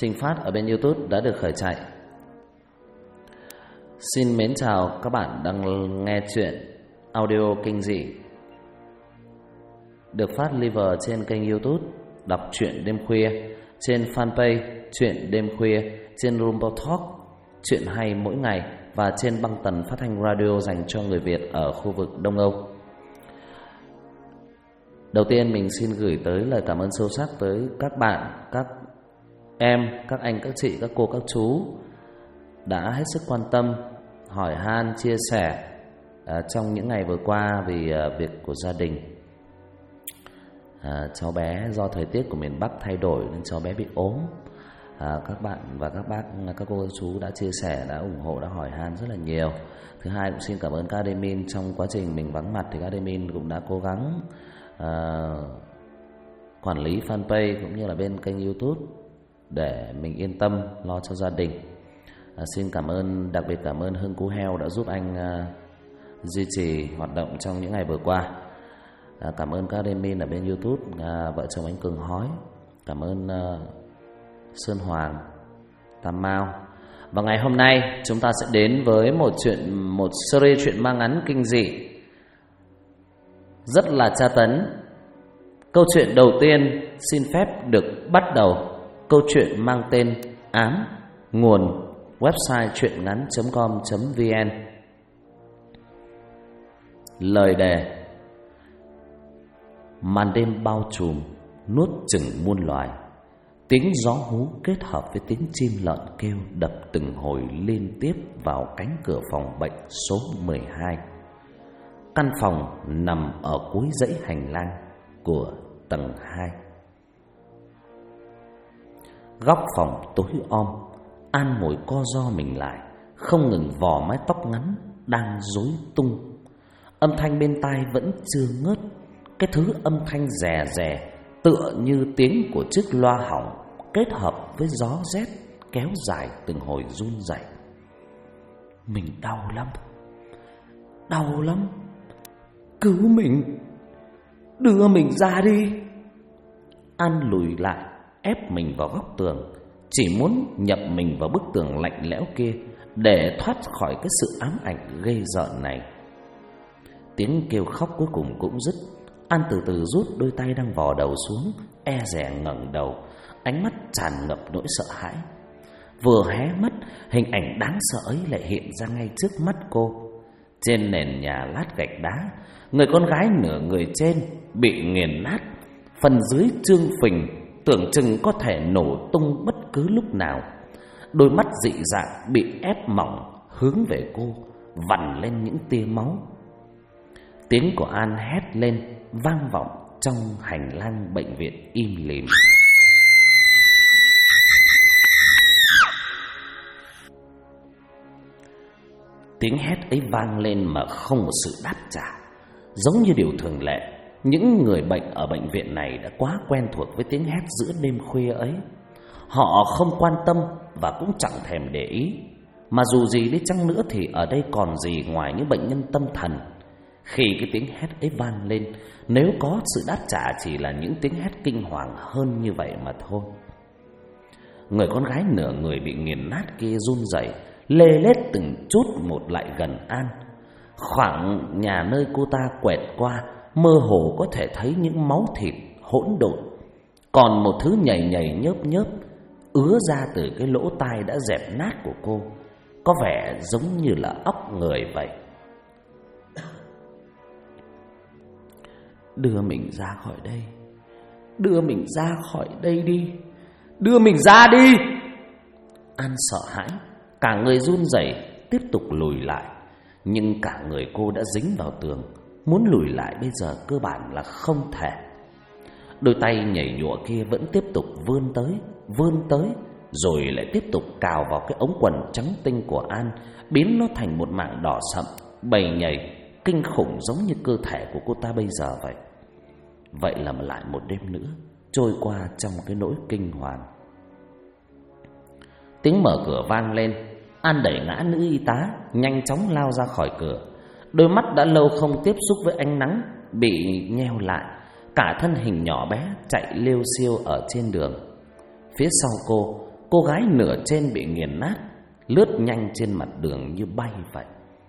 Trình phát ở bên YouTube đã được khởi chạy. Xin mến chào các bạn đang nghe chuyện audio kinh dị được phát live trên kênh YouTube Đọc truyện đêm khuya, trên fanpage Truyện đêm khuya, trên Rumble Talk Chuyện hay mỗi ngày và trên băng tần phát thanh radio dành cho người Việt ở khu vực Đông Âu. Đầu tiên mình xin gửi tới lời cảm ơn sâu sắc tới các bạn, các em, các anh, các chị, các cô, các chú đã hết sức quan tâm, hỏi han, chia sẻ trong những ngày vừa qua vì việc của gia đình. Cháu bé do thời tiết của miền Bắc thay đổi nên cháu bé bị ốm. Các bạn và các bác, các cô, các chú đã chia sẻ, đã ủng hộ, đã hỏi han rất là nhiều. Thứ hai cũng xin cảm ơn các admin. Trong quá trình mình vắng mặt thì các admin cũng đã cố gắng quản lý fanpage cũng như là bên kênh YouTube để mình yên tâm lo cho gia đình. Xin cảm ơn, đặc biệt cảm ơn Hưng Cú Heo đã giúp anh duy trì hoạt động trong những ngày vừa qua. Cảm ơn các admin ở bên YouTube, vợ chồng anh Cường Hói. Cảm ơn Sơn Hoàng, Tam Mao. Và ngày hôm nay chúng ta sẽ đến với một series chuyện ma ngắn kinh dị rất là tra tấn. Câu chuyện đầu tiên xin phép được bắt đầu. Câu chuyện mang tên Ám. Nguồn website truyệnngắn.com.vn. Lời đề: màn đêm bao trùm, nuốt chửng muôn loài. Tiếng gió hú kết hợp với tiếng chim lợn kêu đập từng hồi liên tiếp vào cánh cửa phòng bệnh số 12. Căn phòng nằm ở cuối dãy hành lang của tầng 2. Góc phòng tối om, An ngồi co ro mình lại, không ngừng vò mái tóc ngắn đang rối tung. Âm thanh bên tai vẫn chưa ngớt, cái thứ âm thanh rè rè tựa như tiếng của chiếc loa hỏng kết hợp với gió rét kéo dài từng hồi run rẩy. Mình đau lắm, cứu mình, đưa mình ra đi. An lùi lại, ép mình vào góc tường, chỉ muốn nhập mình vào bức tường lạnh lẽo kia để thoát khỏi cái sự ám ảnh ghê rợn này. Tiếng kêu khóc cuối cùng cũng dứt. An từ từ rút đôi tay đang vò đầu xuống, e dè ngẩng đầu, ánh mắt tràn ngập nỗi sợ hãi. Vừa hé mắt, hình ảnh đáng sợ ấy lại hiện ra ngay trước mắt cô. Trên nền nhà lát gạch đá, người con gái nửa người trên bị nghiền nát, phần dưới trương phình, tưởng chừng có thể nổ tung bất cứ lúc nào. Đôi mắt dị dạng bị ép mỏng hướng về cô, vằn lên những tia máu. Tiếng của An hét lên vang vọng trong hành lang bệnh viện im lìm. Tiếng hét ấy vang lên mà không một sự đáp trả. Giống như điều thường lệ, những người bệnh ở bệnh viện này đã quá quen thuộc với tiếng hét giữa đêm khuya ấy. Họ không quan tâm và cũng chẳng thèm để ý. Mà dù gì đi chăng nữa thì ở đây còn gì ngoài những bệnh nhân tâm thần. Khi cái tiếng hét ấy vang lên, nếu có sự đáp trả chỉ là những tiếng hét kinh hoàng hơn như vậy mà thôi. Người con gái nửa người bị nghiền nát kia run rẩy, lê lết từng chút một lại gần An. Khoảng nhà nơi cô ta quẹt qua, mơ hồ có thể thấy những máu thịt hỗn độn. Còn một thứ nhầy nhầy nhớp nhớp ứa ra từ cái lỗ tai đã dẹp nát của cô, có vẻ giống như là óc người vậy. Đưa mình ra khỏi đây, đưa mình ra khỏi đây đi, đưa mình ra đi. An sợ hãi, cả người run rẩy tiếp tục lùi lại. Nhưng cả người cô đã dính vào tường, muốn lùi lại bây giờ cơ bản là không thể. Đôi tay nhảy nhụa kia vẫn tiếp tục vươn tới, rồi lại tiếp tục cào vào cái ống quần trắng tinh của An, biến nó thành một mảng đỏ sậm, bầy nhầy kinh khủng giống như cơ thể của cô ta bây giờ vậy. Vậy là lại một đêm nữa trôi qua trong cái nỗi kinh hoàng. Tiếng mở cửa vang lên. An đẩy ngã nữ y tá, nhanh chóng lao ra khỏi cửa. Đôi mắt đã lâu không tiếp xúc với ánh nắng bị nheo lại, cả thân hình nhỏ bé chạy liêu xiêu ở trên đường. Phía sau cô Cô gái nửa trên bị nghiền nát, lướt nhanh trên mặt đường như bay vậy.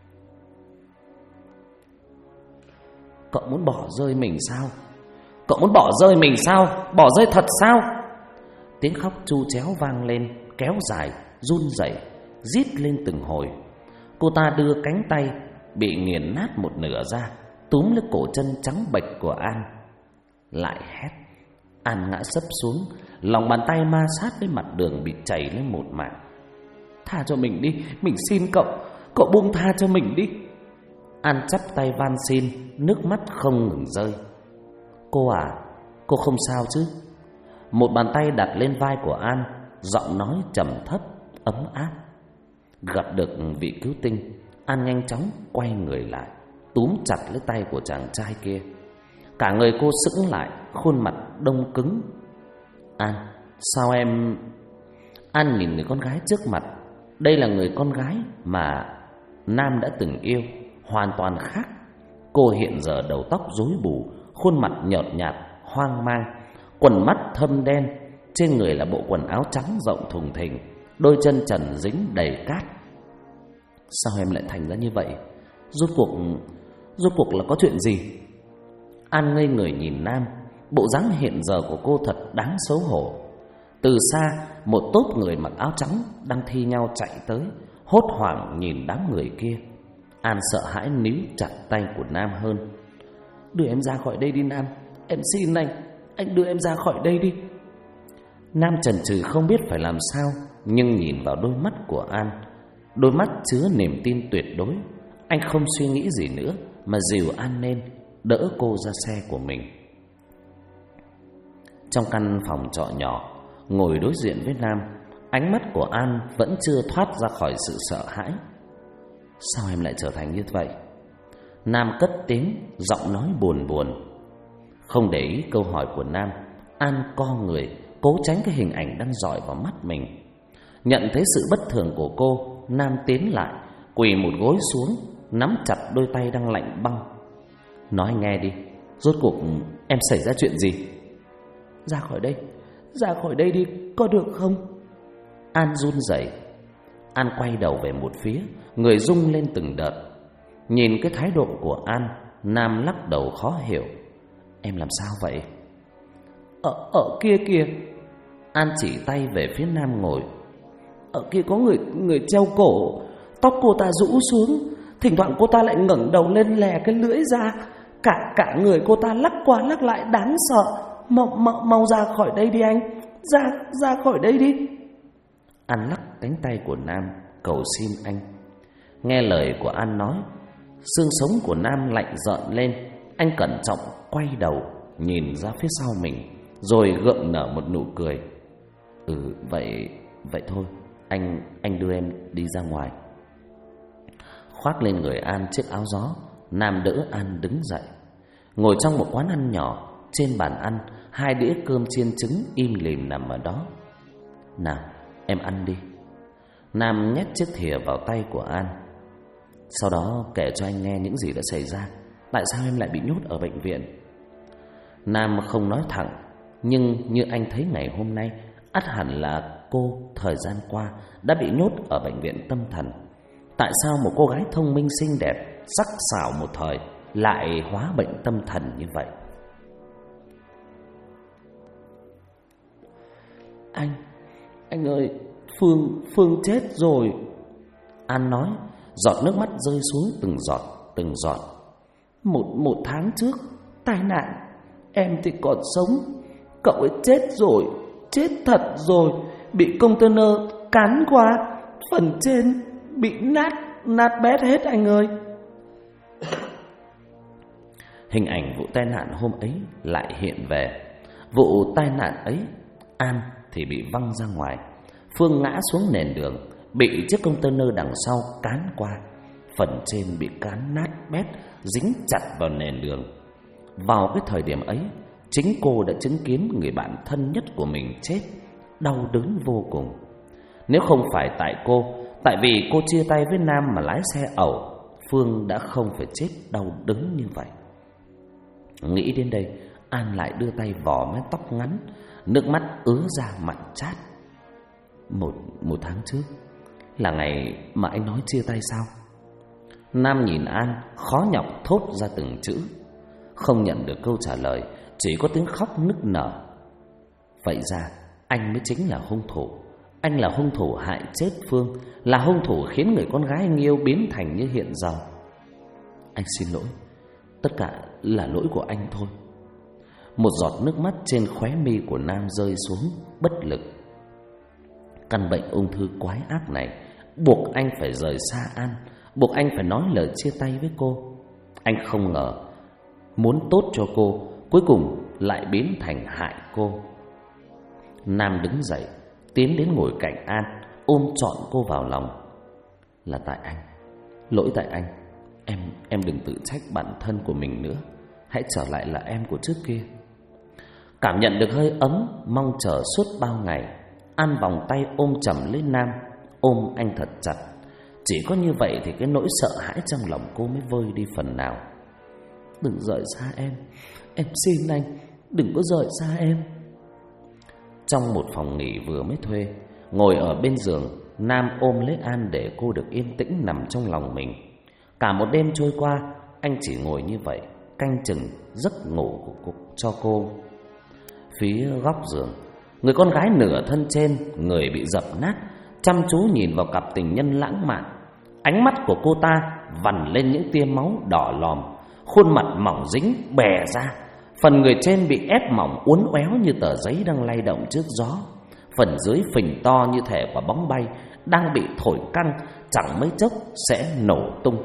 Cậu muốn bỏ rơi mình sao? Cậu muốn bỏ rơi mình sao? Bỏ rơi thật sao? Tiếng khóc tru chéo vang lên, kéo dài, run rẩy, rít lên từng hồi. Cô ta đưa cánh tay bị nghiền nát một nửa ra, túm lấy cổ chân trắng bệch của An, lại hét. An ngã sấp xuống, lòng bàn tay ma sát với mặt đường bị chảy lên một mảng. Tha cho mình đi, mình xin cậu, cậu buông tha cho mình đi. An chắp tay van xin, nước mắt không ngừng rơi. Cô à, cô không sao chứ? Một bàn tay đặt lên vai của An, giọng nói trầm thấp, ấm áp. Gặp được vị cứu tinh, An nhanh chóng quay người lại, túm chặt lấy tay của chàng trai kia. Cả người cô sững lại, khuôn mặt đông cứng. An, sao em... An nhìn người con gái trước mặt. Đây là người con gái mà Nam đã từng yêu, hoàn toàn khác. Cô hiện giờ đầu tóc rối bù, khuôn mặt nhợt nhạt, hoang mang, quần mắt thâm đen, trên người là bộ quần áo trắng rộng thùng thình, đôi chân trần dính đầy cát. Sao em lại thành ra như vậy? Rốt cuộc là có chuyện gì? An ngây người nhìn Nam. Bộ dáng hiện giờ của cô thật đáng xấu hổ. Từ xa, một tốp người mặc áo trắng đang thi nhau chạy tới, hốt hoảng nhìn đám người kia. An sợ hãi níu chặt tay của Nam hơn. Đưa em ra khỏi đây đi Nam, em xin anh đưa em ra khỏi đây đi. Nam chần chừ không biết phải làm sao, nhưng nhìn vào đôi mắt của An, đôi mắt chứa niềm tin tuyệt đối. Anh không suy nghĩ gì nữa mà dìu An lên, đỡ cô ra xe của mình. Trong căn phòng trọ nhỏ, ngồi đối diện với Nam, ánh mắt của An vẫn chưa thoát ra khỏi sự sợ hãi. Sao em lại trở thành như vậy? Nam cất tiếng, giọng nói buồn buồn. Không để ý câu hỏi của Nam, An co người, cố tránh cái hình ảnh đang dọi vào mắt mình. Nhận thấy sự bất thường của cô, Nam tiến lại, quỳ một gối xuống, nắm chặt đôi tay đang lạnh băng. Nói nghe đi, rốt cuộc em xảy ra chuyện gì? Ra khỏi đây đi, có được không? An run rẩy. An quay đầu về một phía, người rung lên từng đợt. Nhìn cái thái độ của An, Nam lắc đầu khó hiểu. Em làm sao vậy? Ở kia kìa. An chỉ tay về phía Nam ngồi. Ở kia có người treo cổ, tóc cô ta rũ xuống, thỉnh thoảng cô ta lại ngẩng đầu lên lè cái lưỡi ra, cả người cô ta lắc qua lắc lại đáng sợ. Mau ra khỏi đây đi anh, ra khỏi đây đi. An lắc cánh tay của Nam, cầu xin anh. Nghe lời của An nói, xương sống của Nam lạnh rợn lên. Anh cẩn trọng quay đầu nhìn ra phía sau mình, rồi gượng nở một nụ cười. Vậy thôi, anh đưa em đi ra ngoài. Khoác lên người An chiếc áo gió, Nam đỡ An đứng dậy. Ngồi trong một quán ăn nhỏ, trên bàn ăn 2 đĩa cơm chiên trứng im lìm nằm ở đó. Nào, em ăn đi. Nam nhét chiếc thìa vào tay của An. Sau đó kể cho anh nghe những gì đã xảy ra. Tại sao em lại bị nhốt ở bệnh viện? Nam không nói thẳng, nhưng như anh thấy ngày hôm nay, ắt hẳn là cô thời gian qua đã bị nhốt ở bệnh viện tâm thần. Tại sao một cô gái thông minh xinh đẹp, sắc sảo một thời lại hóa bệnh tâm thần như vậy? Anh ơi, Phương chết rồi. An nói, giọt nước mắt rơi xuống từng giọt. Một tháng trước, tai nạn, em thì còn sống, cậu ấy chết rồi, chết thật rồi, bị container cán qua, phần trên bị nát bét hết anh ơi. Hình ảnh vụ tai nạn hôm ấy lại hiện về. Vụ tai nạn ấy, An thì bị văng ra ngoài, Phương ngã xuống nền đường, bị chiếc container đằng sau cán qua, phần trên bị cán nát bét, dính chặt vào nền đường. Vào cái thời điểm ấy, chính cô đã chứng kiến người bạn thân nhất của mình chết, đau đớn vô cùng. Nếu không phải tại vì cô chia tay với Nam mà lái xe ẩu, Phương đã không phải chết đau đớn như vậy. Nghĩ đến đây, An lại đưa tay vò mái tóc ngắn, nước mắt ứa ra mặn chát. Một tháng trước là ngày mà anh nói chia tay sao? Nam nhìn An, khó nhọc thốt ra từng chữ. Không nhận được câu trả lời, chỉ có tiếng khóc nức nở. Vậy ra anh mới chính là hung thủ. Anh là hung thủ hại chết Phương, là hung thủ khiến người con gái anh yêu biến thành như hiện giờ. Anh xin lỗi, tất cả là lỗi của anh thôi. Một giọt nước mắt trên khóe mi của Nam rơi xuống, bất lực. Căn bệnh ung thư quái ác này buộc anh phải rời xa An, buộc anh phải nói lời chia tay với cô. Anh không ngờ muốn tốt cho cô, cuối cùng lại biến thành hại cô. Nam đứng dậy, tiến đến ngồi cạnh An, ôm trọn cô vào lòng. Là tại anh, lỗi tại anh. Em đừng tự trách bản thân của mình nữa. Hãy trở lại là em của trước kia. Cảm nhận được hơi ấm mong chờ suốt bao ngày, An vòng tay ôm chầm lấy Nam, ôm anh thật chặt. Chỉ có như vậy thì cái nỗi sợ hãi trong lòng cô mới vơi đi phần nào. Đừng rời xa em xin anh, đừng có rời xa em. Trong một phòng nghỉ vừa mới thuê, ngồi ở bên giường, Nam ôm lấy An để cô được yên tĩnh nằm trong lòng mình. Cả một đêm trôi qua, anh chỉ ngồi như vậy, canh chừng giấc ngủ cho cô. Phía góc giường, người con gái nửa thân trên, người bị dập nát, chăm chú nhìn vào cặp tình nhân lãng mạn. Ánh mắt của cô ta vằn lên những tia máu đỏ lòm, khuôn mặt mỏng dính bè ra. Phần người trên bị ép mỏng uốn éo như tờ giấy đang lay động trước gió. Phần dưới phình to như thể quả bóng bay đang bị thổi căng, chẳng mấy chốc sẽ nổ tung.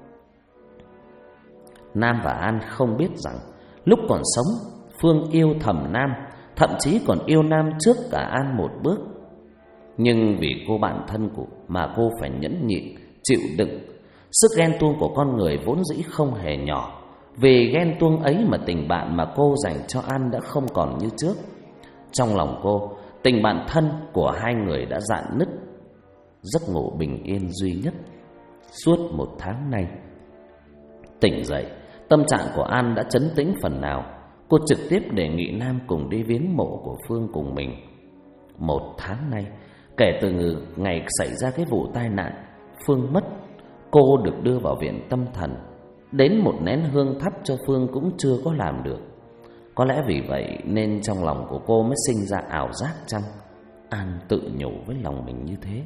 Nam và An không biết rằng lúc còn sống, Phương yêu thầm Nam, thậm chí còn yêu Nam trước cả An một bước. Nhưng vì cô bạn thân của mà cô phải nhẫn nhịn, chịu đựng. Sức ghen tuông của con người vốn dĩ không hề nhỏ. Vì ghen tuông ấy mà tình bạn mà cô dành cho An đã không còn như trước. Trong lòng cô, tình bạn thân của hai người đã rạn nứt. Giấc ngủ bình yên duy nhất suốt một tháng nay. Tỉnh dậy, tâm trạng của An đã trấn tĩnh phần nào. Cô trực tiếp đề nghị Nam cùng đi viếng mộ của Phương cùng mình. Một tháng nay, kể từ ngày xảy ra cái vụ tai nạn, Phương mất, cô được đưa vào viện tâm thần. Đến một nén hương thắp cho Phương cũng chưa có làm được. Có lẽ vì vậy nên trong lòng của cô mới sinh ra ảo giác chăng? An tự nhủ với lòng mình như thế.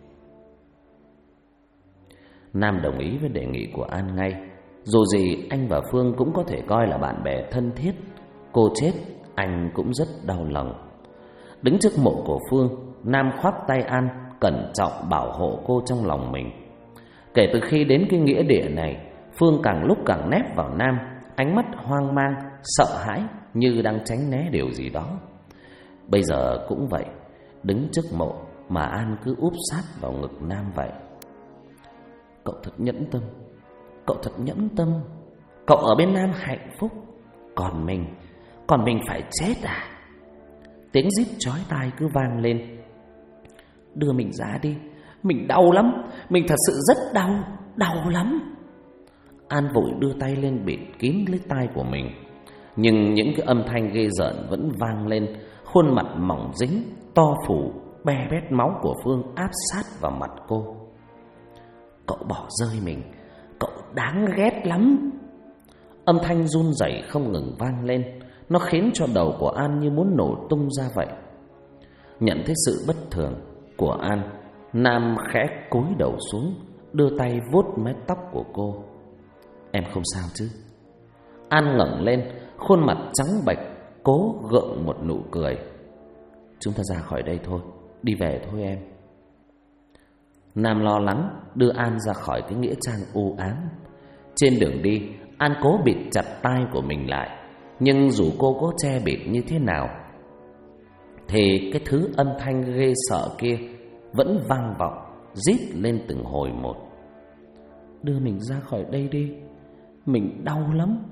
Nam đồng ý với đề nghị của An ngay. Dù gì anh và Phương cũng có thể coi là bạn bè thân thiết. Cô chết anh cũng rất đau lòng. Đứng trước mộ của Phương, Nam khoác tay An, cẩn trọng bảo hộ cô trong lòng mình. Kể từ khi đến cái nghĩa địa này, Phương càng lúc càng nép vào Nam, ánh mắt hoang mang, sợ hãi như đang tránh né điều gì đó. Bây giờ cũng vậy, đứng trước mộ mà An cứ úp sát vào ngực Nam vậy. Cậu thật nhẫn tâm, cậu thật nhẫn tâm. Cậu ở bên Nam hạnh phúc, còn mình phải chết à? Tiếng rít chói tai cứ vang lên. Đưa mình ra đi, mình đau lắm, mình thật sự rất đau lắm. An vội đưa tay lên bịt kín lấy tai của mình. Nhưng những cái âm thanh ghê rợn vẫn vang lên. Khuôn mặt mỏng dính, to phủ, be bét máu của Phương áp sát vào mặt cô. Cậu bỏ rơi mình, cậu đáng ghét lắm. Âm thanh run rẩy không ngừng vang lên. Nó khiến cho đầu của An như muốn nổ tung ra vậy. Nhận thấy sự bất thường của An, Nam khẽ cúi đầu xuống, đưa tay vuốt mái tóc của cô. Em không sao chứ? An ngẩng lên, khuôn mặt trắng bệch, cố gượng một nụ cười. Chúng ta ra khỏi đây thôi, đi về thôi em. Nam lo lắng đưa An ra khỏi cái nghĩa trang u ám. Trên đường đi, An cố bịt chặt tai của mình lại. Nhưng dù cô có che bịt như thế nào thì cái thứ âm thanh ghê sợ kia vẫn vang vọng, rít lên từng hồi một. Đưa mình ra khỏi đây đi, mình đau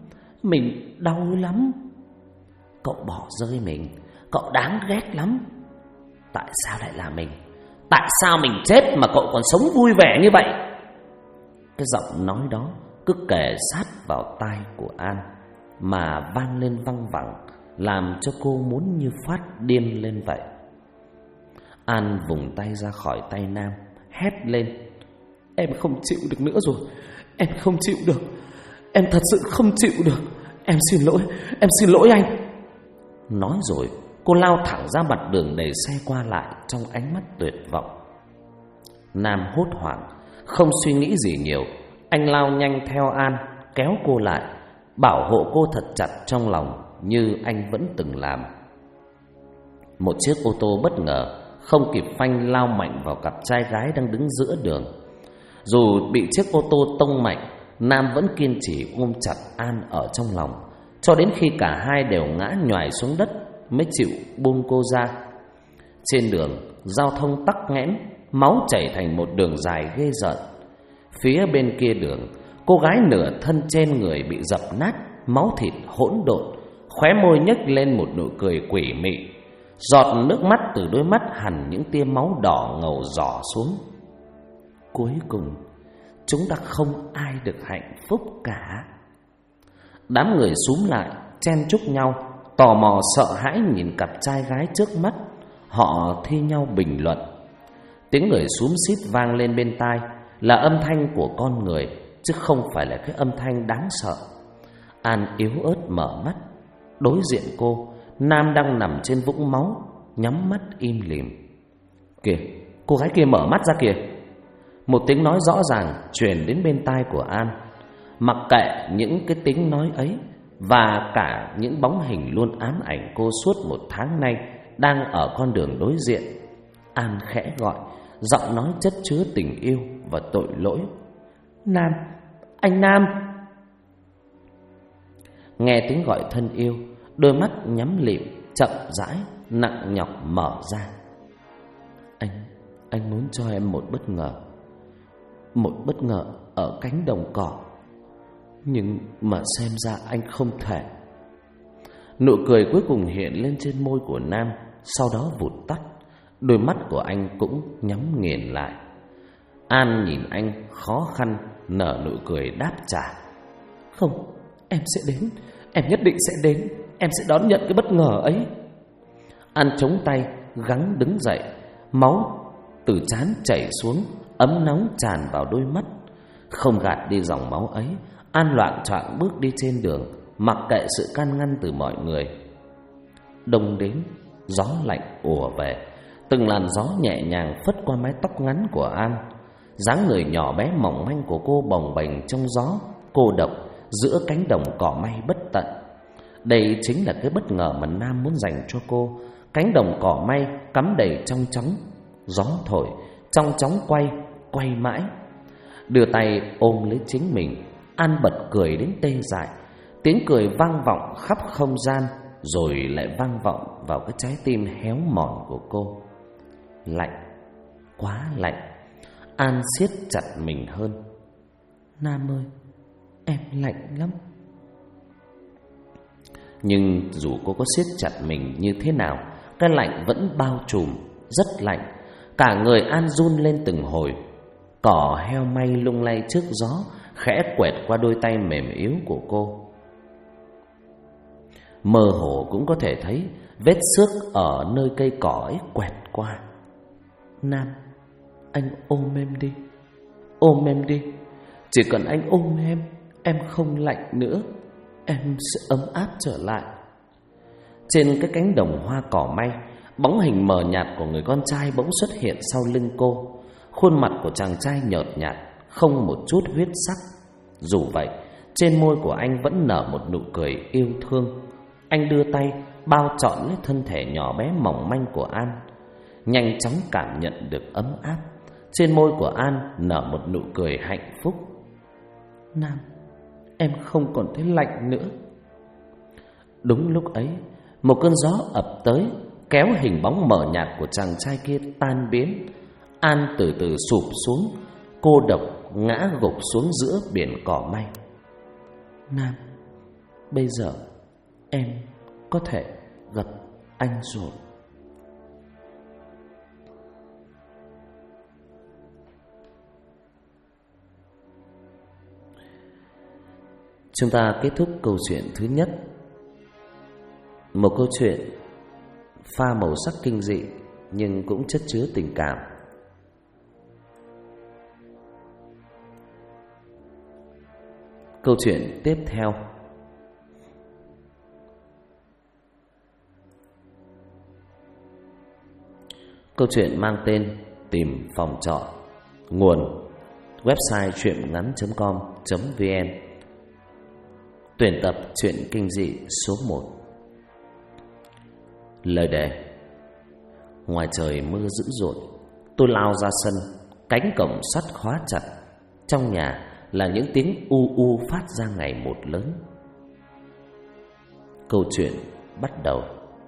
lắm. Cậu bỏ rơi mình, cậu đáng ghét lắm. Tại sao lại là mình? Tại sao mình chết mà cậu còn sống vui vẻ như vậy? Cái giọng nói đó cứ kề sát vào tai của An mà vang lên văng vẳng, làm cho cô muốn như phát điên lên vậy. An vùng tay ra khỏi tay Nam, hét lên: "Em không chịu được nữa rồi, em không chịu được, em thật sự không chịu được, em xin lỗi anh." Nói rồi cô lao thẳng ra mặt đường đầy xe qua lại trong ánh mắt tuyệt vọng. Nam hốt hoảng, không suy nghĩ gì nhiều, anh lao nhanh theo An, kéo cô lại, bảo hộ cô thật chặt trong lòng như anh vẫn từng làm. Một chiếc ô tô bất ngờ không kịp phanh lao mạnh vào cặp trai gái đang đứng giữa đường. Dù bị chiếc ô tô tông mạnh, Nam vẫn kiên trì ôm chặt An ở trong lòng, cho đến khi cả hai đều ngã nhoài xuống đất mới chịu buông cô ra. Trên đường, giao thông tắc nghẽn, máu chảy thành một đường dài ghê rợn. Phía bên kia đường, cô gái nửa thân trên người bị dập nát, máu thịt hỗn độn, khóe môi nhếch lên một nụ cười quỷ mị. Giọt nước mắt từ đôi mắt hằn những tia máu đỏ ngầu rỏ xuống. Cuối cùng, chúng ta không ai được hạnh phúc cả. Đám người xúm lại, chen chúc nhau, tò mò sợ hãi nhìn cặp trai gái trước mắt. Họ thi nhau bình luận. Tiếng người xúm xít vang lên bên tai là âm thanh của con người, chứ không phải là cái âm thanh đáng sợ. An yếu ớt mở mắt. Đối diện cô, Nam đang nằm trên vũng máu, nhắm mắt im lìm. "Kìa, cô gái kia mở mắt ra kìa!" Một tiếng nói rõ ràng truyền đến bên tai của An. Mặc kệ những cái tiếng nói ấy và cả những bóng hình luôn ám ảnh cô suốt một tháng nay đang ở con đường đối diện, An khẽ gọi, giọng nói chất chứa tình yêu và tội lỗi: "Nam, anh Nam." Nghe tiếng gọi thân yêu, đôi mắt nhắm lịm chậm rãi nặng nhọc mở ra. Anh muốn cho em một bất ngờ ở cánh đồng cỏ, nhưng mà xem ra anh không thể." Nụ cười cuối cùng hiện lên trên môi của Nam, sau đó vụt tắt. Đôi mắt của anh cũng nhắm nghiền lại. An nhìn anh khó khăn, nở nụ cười đáp trả: "Không, em sẽ đến, em nhất định sẽ đến, em sẽ đón nhận cái bất ngờ ấy." An chống tay, gắng đứng dậy. Máu từ trán chảy xuống, ấm nóng tràn vào đôi mắt. Không gạt đi dòng máu ấy, An loạng choạng bước đi trên đường, mặc kệ sự can ngăn từ mọi người. Đông đến, gió lạnh ùa về. Từng làn gió nhẹ nhàng phất qua mái tóc ngắn của An. Dáng người nhỏ bé mỏng manh của cô bồng bềnh trong gió, cô độc giữa cánh đồng cỏ may bất tận. Đây chính là cái bất ngờ mà Nam muốn dành cho cô. Cánh đồng cỏ may cắm đầy trong chóng, gió thổi, trong chóng quay mãi. Đưa tay ôm lấy chính mình, An bật cười đến tê dại. Tiếng cười vang vọng khắp không gian, rồi lại vang vọng vào cái trái tim héo mòn của cô. Lạnh, quá lạnh. An siết chặt mình hơn. "Nam ơi, em lạnh lắm." Nhưng dù cô có siết chặt mình như thế nào, cái lạnh vẫn bao trùm, rất lạnh. Cả người An run lên từng hồi. Cỏ heo may lung lay trước gió, khẽ quẹt qua đôi tay mềm yếu của cô. Mơ hồ cũng có thể thấy vết xước ở nơi cây cỏ ấy quẹt qua. "Nam, anh ôm em đi, ôm em đi. Chỉ cần anh ôm em không lạnh nữa, em sẽ ấm áp trở lại." Trên cái cánh đồng hoa cỏ may, bóng hình mờ nhạt của người con trai bỗng xuất hiện sau lưng cô. Khuôn mặt của chàng trai nhợt nhạt, không một chút huyết sắc. Dù vậy, trên môi của anh vẫn nở một nụ cười yêu thương. Anh đưa tay bao trọn lấy thân thể nhỏ bé mỏng manh của An, nhanh chóng cảm nhận được ấm áp. Trên môi của An nở một nụ cười hạnh phúc. "Nam, em không còn thấy lạnh nữa." Đúng lúc ấy, một cơn gió ập tới, kéo hình bóng mờ nhạt của chàng trai kia tan biến. An từ từ sụp xuống, cô độc ngã gục xuống giữa biển cỏ may. "Nam, bây giờ em có thể gặp anh rồi." Chúng ta kết thúc câu chuyện thứ nhất. Một câu chuyện pha màu sắc kinh dị, nhưng cũng chất chứa tình cảm. Câu chuyện tiếp theo. Câu chuyện mang tên Tìm phòng trọ. Nguồn website truyện.ngắn.com.vn. Tuyển tập truyện kinh dị số 1. Lời đề. Ngoài trời mưa dữ dội, tôi lao ra sân, cánh cổng sắt khóa chặt. Trong nhà là những tiếng u u phát ra ngày một lớn. Câu chuyện bắt đầu.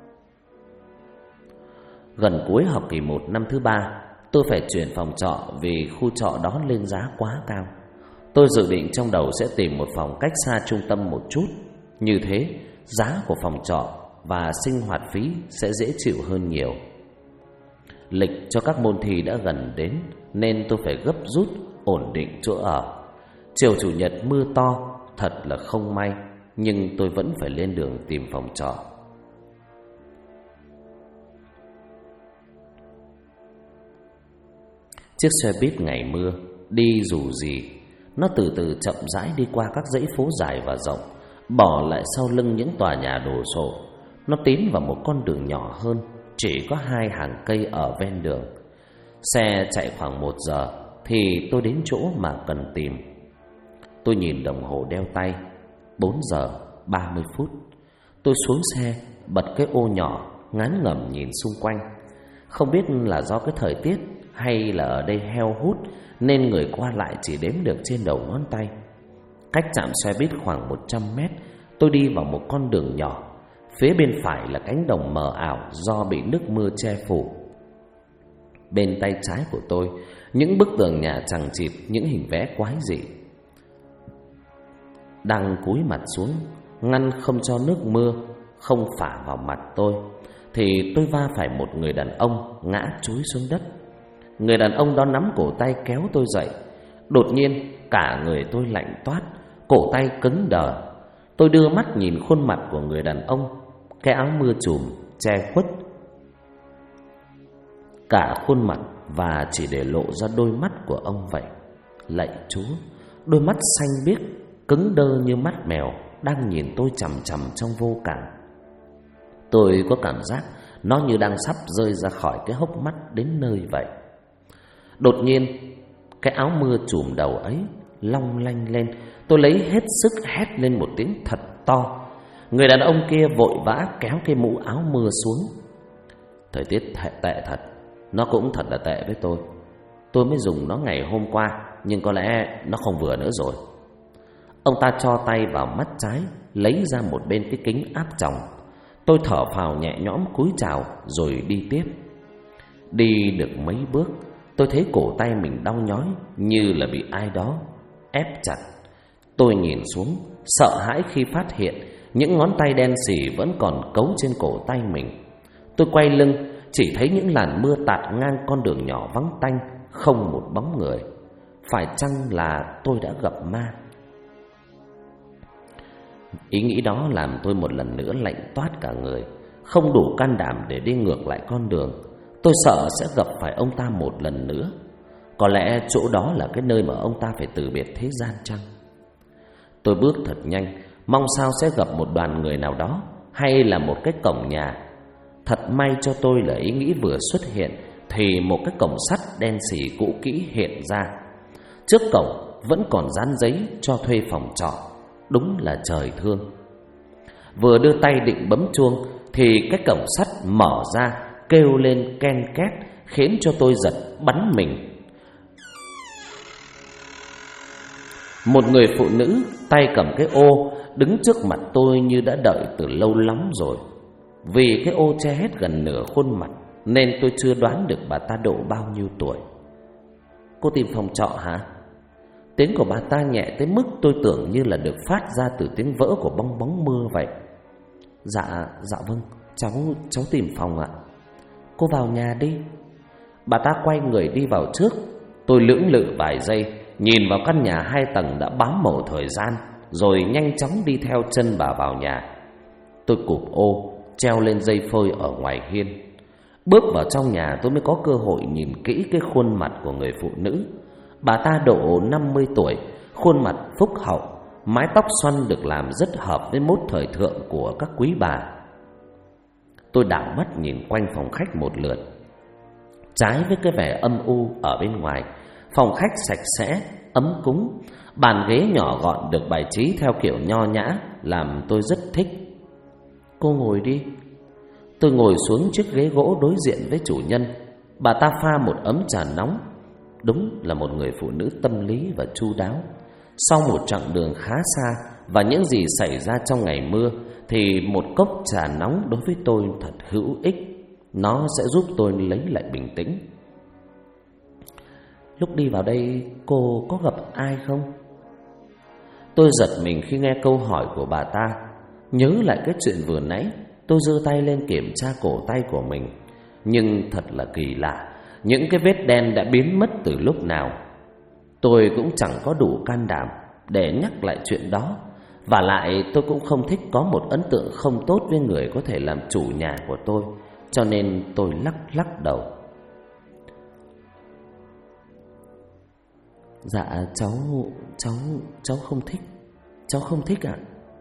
Gần cuối học kỳ 1 năm thứ 3, tôi phải chuyển phòng trọ vì khu trọ đó lên giá quá cao. Tôi dự định trong đầu sẽ tìm một phòng cách xa trung tâm một chút. Như thế, giá của phòng trọ và sinh hoạt phí sẽ dễ chịu hơn nhiều. Lịch cho các môn thi đã gần đến nên tôi phải gấp rút ổn định chỗ ở. Chiều chủ nhật mưa to, thật là không may, nhưng tôi vẫn phải lên đường tìm phòng trọ. Chiếc xe buýt ngày mưa đi dù gì, nó từ từ chậm rãi đi qua các dãy phố dài và rộng, bỏ lại sau lưng những tòa nhà đồ sộ. Nó tiến vào một con đường nhỏ hơn, chỉ có 2 hàng cây ở ven đường. Xe chạy khoảng 1 giờ thì tôi đến chỗ mà cần tìm. Tôi nhìn đồng hồ đeo tay, 4 giờ 30 phút. Tôi xuống xe, bật cái ô nhỏ, ngán ngẩm nhìn xung quanh. Không biết là do cái thời tiết hay là ở đây heo hút nên người qua lại chỉ đếm được trên đầu ngón tay. Cách trạm xe buýt khoảng 100 mét, tôi đi vào một con đường nhỏ. Phía bên phải là cánh đồng mờ ảo do bị nước mưa che phủ. Bên tay trái của tôi, những bức tường nhà chằng chịt, những hình vẽ quái dị. Đang cúi mặt xuống, ngăn không cho nước mưa không phả vào mặt tôi, thì tôi va phải một người đàn ông ngã chúi xuống đất. Người đàn ông đó nắm cổ tay kéo tôi dậy. Đột nhiên cả người tôi lạnh toát, cổ tay cứng đờ. Tôi đưa mắt nhìn khuôn mặt của người đàn ông, cái áo mưa trùm che khuất cả khuôn mặt và chỉ để lộ ra đôi mắt của ông vậy. Lạy Chúa, đôi mắt xanh biếc cứng đơ như mắt mèo đang nhìn tôi chằm chằm trong vô cảm. Tôi có cảm giác nó như đang sắp rơi ra khỏi cái hốc mắt đến nơi vậy. Đột nhiên, cái áo mưa trùm đầu ấy long lanh lên. Tôi lấy hết sức hét lên một tiếng thật to. Người đàn ông kia vội vã kéo cái mũ áo mưa xuống. Thời tiết tệ thật. Nó cũng thật là tệ với tôi. Tôi mới dùng nó ngày hôm qua, nhưng có lẽ nó không vừa nữa rồi. Ông ta cho tay vào mắt trái, lấy ra một bên cái kính áp tròng. Tôi thở phào nhẹ nhõm cúi chào rồi đi tiếp. Đi được mấy bước, tôi thấy cổ tay mình đau nhói như là bị ai đó ép chặt. Tôi nhìn xuống, sợ hãi khi phát hiện những ngón tay đen sì vẫn còn cấu trên cổ tay mình. Tôi quay lưng, chỉ thấy những làn mưa tạt ngang con đường nhỏ vắng tanh, không một bóng người. Phải chăng là tôi đã gặp ma? Ý nghĩ đó làm tôi một lần nữa lạnh toát cả người, không đủ can đảm để đi ngược lại con đường. Tôi sợ sẽ gặp phải ông ta một lần nữa. Có lẽ chỗ đó là cái nơi mà ông ta phải từ biệt thế gian chăng? Tôi bước thật nhanh, mong sao sẽ gặp một đoàn người nào đó, hay là một cái cổng nhà. Thật may cho tôi là ý nghĩ vừa xuất hiện thì một cái cổng sắt đen sì cũ kỹ hiện ra. Trước cổng vẫn còn dán giấy cho thuê phòng trọ. Đúng là trời thương. Vừa đưa tay định bấm chuông thì cái cổng sắt mở ra, kêu lên ken két, khiến cho tôi giật bắn mình. Một người phụ nữ tay cầm cái ô đứng trước mặt tôi như đã đợi từ lâu lắm rồi. Vì cái ô che hết gần nửa khuôn mặt nên tôi chưa đoán được bà ta độ bao nhiêu tuổi. Cô tìm phòng trọ hả? Tiếng của bà ta nhẹ tới mức tôi tưởng như là được phát ra từ tiếng vỡ của bong bóng mưa vậy. Dạ vâng, cháu tìm phòng ạ. Cô vào nhà đi. Bà ta quay người đi vào trước. Tôi lưỡng lự vài giây, nhìn vào căn nhà 2 tầng đã bám màu thời gian, rồi nhanh chóng đi theo chân bà vào nhà. Tôi cụp ô treo lên dây phơi ở ngoài hiên. Bước vào trong nhà tôi mới có cơ hội nhìn kỹ cái khuôn mặt của người phụ nữ. Bà ta độ 50 tuổi, khuôn mặt phúc hậu, mái tóc xoăn được làm rất hợp với mốt thời thượng của các quý bà. Tôi đảo mắt nhìn quanh phòng khách một lượt. Trái với cái vẻ âm u ở bên ngoài, phòng khách sạch sẽ, ấm cúng, bàn ghế nhỏ gọn được bài trí theo kiểu nho nhã, làm tôi rất thích. Cô ngồi đi. Tôi ngồi xuống chiếc ghế gỗ đối diện với chủ nhân. Bà ta pha một ấm trà nóng. Đúng là một người phụ nữ tâm lý và chu đáo. Sau một chặng đường khá xa và những gì xảy ra trong ngày mưa, thì một cốc trà nóng đối với tôi thật hữu ích. Nó sẽ giúp tôi lấy lại bình tĩnh. Lúc đi vào đây cô có gặp ai không? Tôi giật mình khi nghe câu hỏi của bà ta. Nhớ lại cái chuyện vừa nãy, tôi giơ tay lên kiểm tra cổ tay của mình. Nhưng thật là kỳ lạ, những cái vết đen đã biến mất từ lúc nào. Tôi cũng chẳng có đủ can đảm để nhắc lại chuyện đó. Và lại tôi cũng không thích có một ấn tượng không tốt với người có thể làm chủ nhà của tôi. Cho nên tôi lắc đầu. Dạ cháu không thích. Cháu không thích ạ.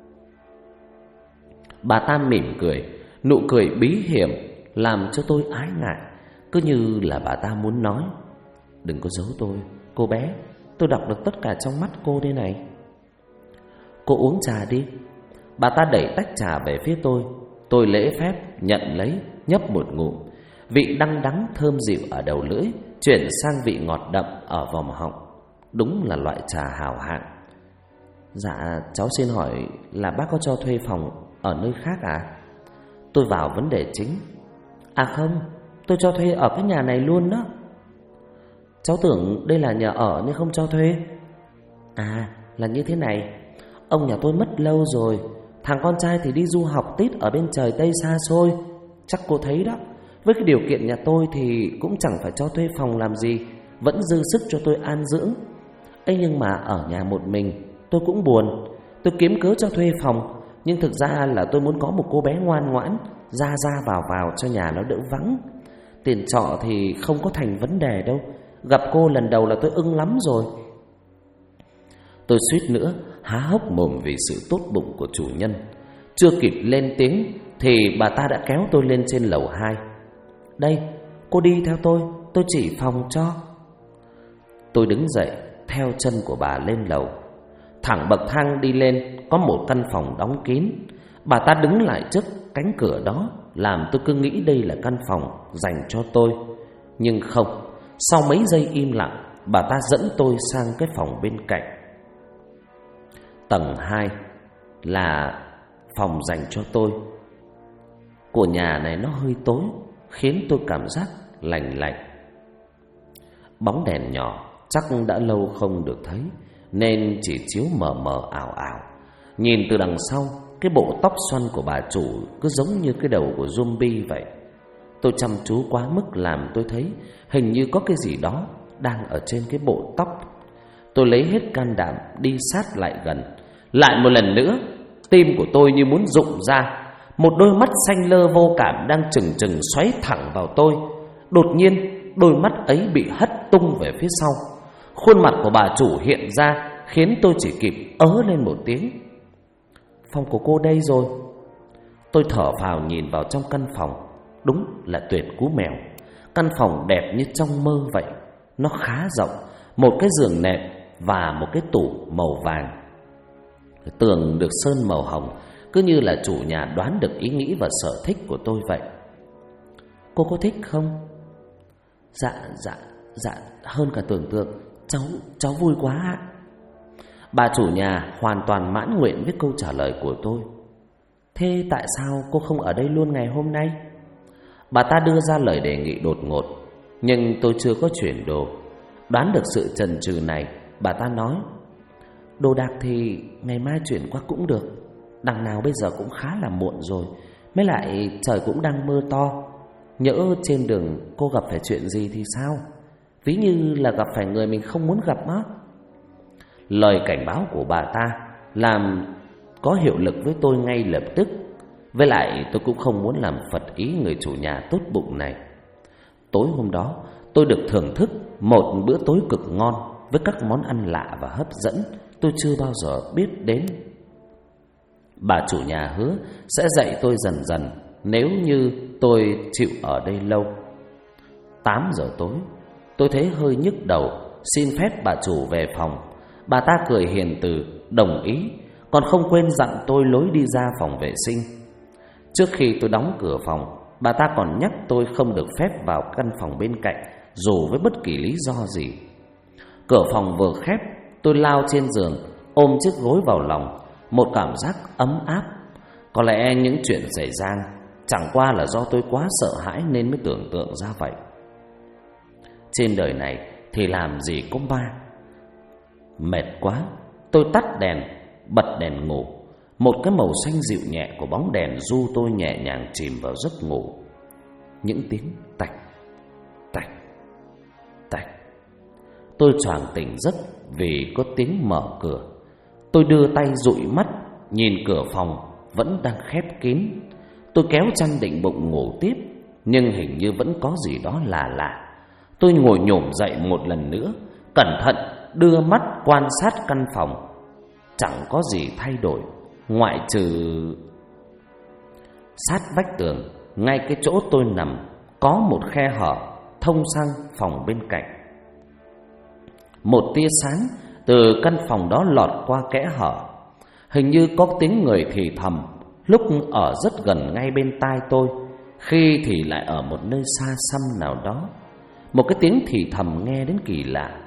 Bà ta mỉm cười, nụ cười bí hiểm làm cho tôi ái ngại. Cứ như là bà ta muốn nói: đừng có giấu tôi, cô bé, tôi đọc được tất cả trong mắt cô đây này. Cô uống trà đi. Bà ta đẩy tách trà về phía tôi. Tôi lễ phép nhận lấy, nhấp một ngụm. Vị đắng đắng thơm dịu ở đầu lưỡi chuyển sang vị ngọt đậm ở vòng họng. Đúng là loại trà hào hạng. Dạ cháu xin hỏi là bác có cho thuê phòng ở nơi khác à? Tôi vào vấn đề chính. À không, tôi cho thuê ở cái nhà này luôn đó. Cháu tưởng đây là nhà ở nhưng không cho thuê. À là như thế này, ông nhà tôi mất lâu rồi. Thằng con trai thì đi du học tít ở bên trời Tây xa xôi. Chắc cô thấy đó, với cái điều kiện nhà tôi thì cũng chẳng phải cho thuê phòng làm gì, vẫn dư sức cho tôi an dưỡng. Ấy nhưng mà ở nhà một mình tôi cũng buồn. Tôi kiếm cớ cho thuê phòng, nhưng thực ra là tôi muốn có một cô bé ngoan ngoãn, ra vào cho nhà nó đỡ vắng. Tiền trọ thì không có thành vấn đề đâu. Gặp cô lần đầu là tôi ưng lắm rồi. Tôi suýt nữa há hốc mồm vì sự tốt bụng của chủ nhân. Chưa kịp lên tiếng thì bà ta đã kéo tôi lên trên lầu 2. Đây, cô đi theo tôi chỉ phòng cho. Tôi đứng dậy theo chân của bà lên lầu. Thẳng bậc thang đi lên có một căn phòng đóng kín. Bà ta đứng lại trước cánh cửa đó, làm tôi cứ nghĩ đây là căn phòng dành cho tôi. Nhưng không, sau mấy giây im lặng, bà ta dẫn tôi sang cái phòng bên cạnh. Tầng 2 là phòng dành cho tôi. Của nhà này nó hơi tối, khiến tôi cảm giác lành lạnh. Bóng đèn nhỏ chắc đã lâu không được thấy, nên chỉ chiếu mờ mờ ảo ảo. Nhìn từ đằng sau, cái bộ tóc xoăn của bà chủ cứ giống như cái đầu của zombie vậy. Tôi chăm chú quá mức làm tôi thấy hình như có cái gì đó đang ở trên cái bộ tóc. Tôi lấy hết can đảm đi sát lại gần. Lại một lần nữa, tim của tôi như muốn rụng ra. Một đôi mắt xanh lơ vô cảm đang trừng trừng xoáy thẳng vào tôi. Đột nhiên, đôi mắt ấy bị hất tung về phía sau. Khuôn mặt của bà chủ hiện ra, khiến tôi chỉ kịp ớ lên một tiếng. Phòng của cô đây rồi. Tôi thở phào nhìn vào trong căn phòng. Đúng là tuyệt cú mèo. Căn phòng đẹp như trong mơ vậy. Nó khá rộng, một cái giường nệm và một cái tủ màu vàng. Tường được sơn màu hồng, cứ như là chủ nhà đoán được ý nghĩ và sở thích của tôi vậy. Cô có thích không? Dạ, hơn cả tưởng tượng. Cháu vui quá ạ. Bà chủ nhà hoàn toàn mãn nguyện với câu trả lời của tôi. Thế tại sao cô không ở đây luôn ngày hôm nay? Bà ta đưa ra lời đề nghị đột ngột, nhưng tôi chưa có chuyển đồ. Đoán được sự chần chừ này, bà ta nói: đồ đạc thì ngày mai chuyển qua cũng được. Đằng nào bây giờ cũng khá là muộn rồi. Mới lại trời cũng đang mưa to. Nhỡ trên đường cô gặp phải chuyện gì thì sao? Ví như là gặp phải người mình không muốn gặp á. Lời cảnh báo của bà ta làm có hiệu lực với tôi ngay lập tức. Với lại tôi cũng không muốn làm phật ý người chủ nhà tốt bụng này. Tối hôm đó tôi được thưởng thức một bữa tối cực ngon với các món ăn lạ và hấp dẫn tôi chưa bao giờ biết đến. Bà chủ nhà hứa sẽ dạy tôi dần dần nếu như tôi chịu ở đây lâu. 8 giờ tối, tôi thấy hơi nhức đầu, xin phép bà chủ về phòng. Bà ta cười hiền từ, đồng ý, còn không quên dặn tôi lối đi ra phòng vệ sinh. Trước khi tôi đóng cửa phòng, bà ta còn nhắc tôi không được phép vào căn phòng bên cạnh dù với bất kỳ lý do gì. Cửa phòng vừa khép, tôi lao trên giường, ôm chiếc gối vào lòng, một cảm giác ấm áp. Có lẽ những chuyện xảy ra chẳng qua là do tôi quá sợ hãi nên mới tưởng tượng ra vậy. Trên đời này thì làm gì có ma. Mệt quá, tôi tắt đèn, bật đèn ngủ. Một cái màu xanh dịu nhẹ của bóng đèn du tôi nhẹ nhàng chìm vào giấc ngủ. Những tiếng tạch, tạch, tạch. Tôi choàng tỉnh giấc vì có tiếng mở cửa. Tôi đưa tay dụi mắt, nhìn cửa phòng vẫn đang khép kín. Tôi kéo chăn định bụng ngủ tiếp, nhưng hình như vẫn có gì đó lạ lạ. Tôi ngồi nhổm dậy một lần nữa, cẩn thận đưa mắt quan sát căn phòng. Chẳng có gì thay đổi, ngoại trừ sát vách tường, ngay cái chỗ tôi nằm, có một khe hở thông sang phòng bên cạnh. Một tia sáng từ căn phòng đó lọt qua kẽ hở. Hình như có tiếng người thì thầm, lúc ở rất gần ngay bên tai tôi, khi thì lại ở một nơi xa xăm nào đó. Một cái tiếng thì thầm nghe đến kỳ lạ.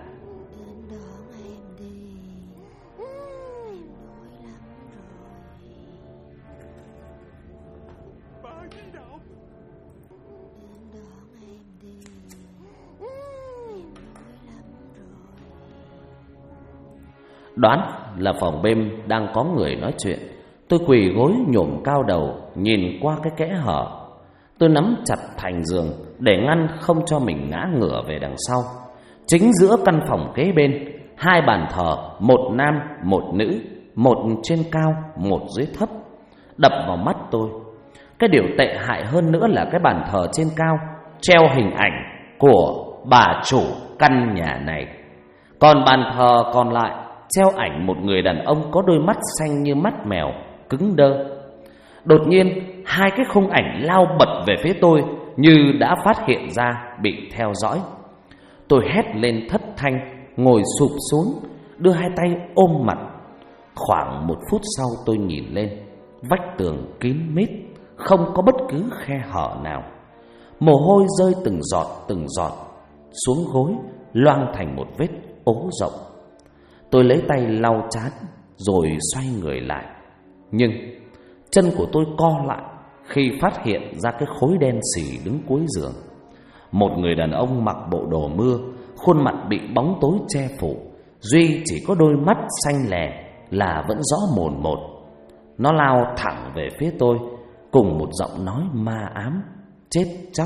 Đoán là phòng bên đang có người nói chuyện. Tôi quỳ gối nhổm cao đầu, nhìn qua cái kẽ hở. Tôi nắm chặt thành giường để ngăn không cho mình ngã ngửa về đằng sau. Chính giữa căn phòng kế bên, 2 bàn thờ, một nam, một nữ, một trên cao, một dưới thấp, đập vào mắt tôi. Cái điều tệ hại hơn nữa là cái bàn thờ trên cao treo hình ảnh của bà chủ căn nhà này, còn bàn thờ còn lại treo ảnh một người đàn ông có đôi mắt xanh như mắt mèo, cứng đơ. Đột nhiên 2 cái khung ảnh lao bật về phía tôi, như đã phát hiện ra bị theo dõi. Tôi hét lên thất thanh, ngồi sụp xuống, đưa 2 tay ôm mặt. Khoảng 1 phút sau tôi nhìn lên, vách tường kín mít, không có bất cứ khe hở nào. Mồ hôi rơi từng giọt xuống gối, loang thành một vết ố rộng. Tôi lấy tay lau trán rồi xoay người lại, nhưng chân của tôi co lại khi phát hiện ra cái khối đen xì đứng cuối giường. Một người đàn ông mặc bộ đồ mưa, khuôn mặt bị bóng tối che phủ, duy chỉ có đôi mắt xanh lè là vẫn rõ mồn một. Nó lao thẳng về phía tôi cùng một giọng nói ma ám, chết chóc.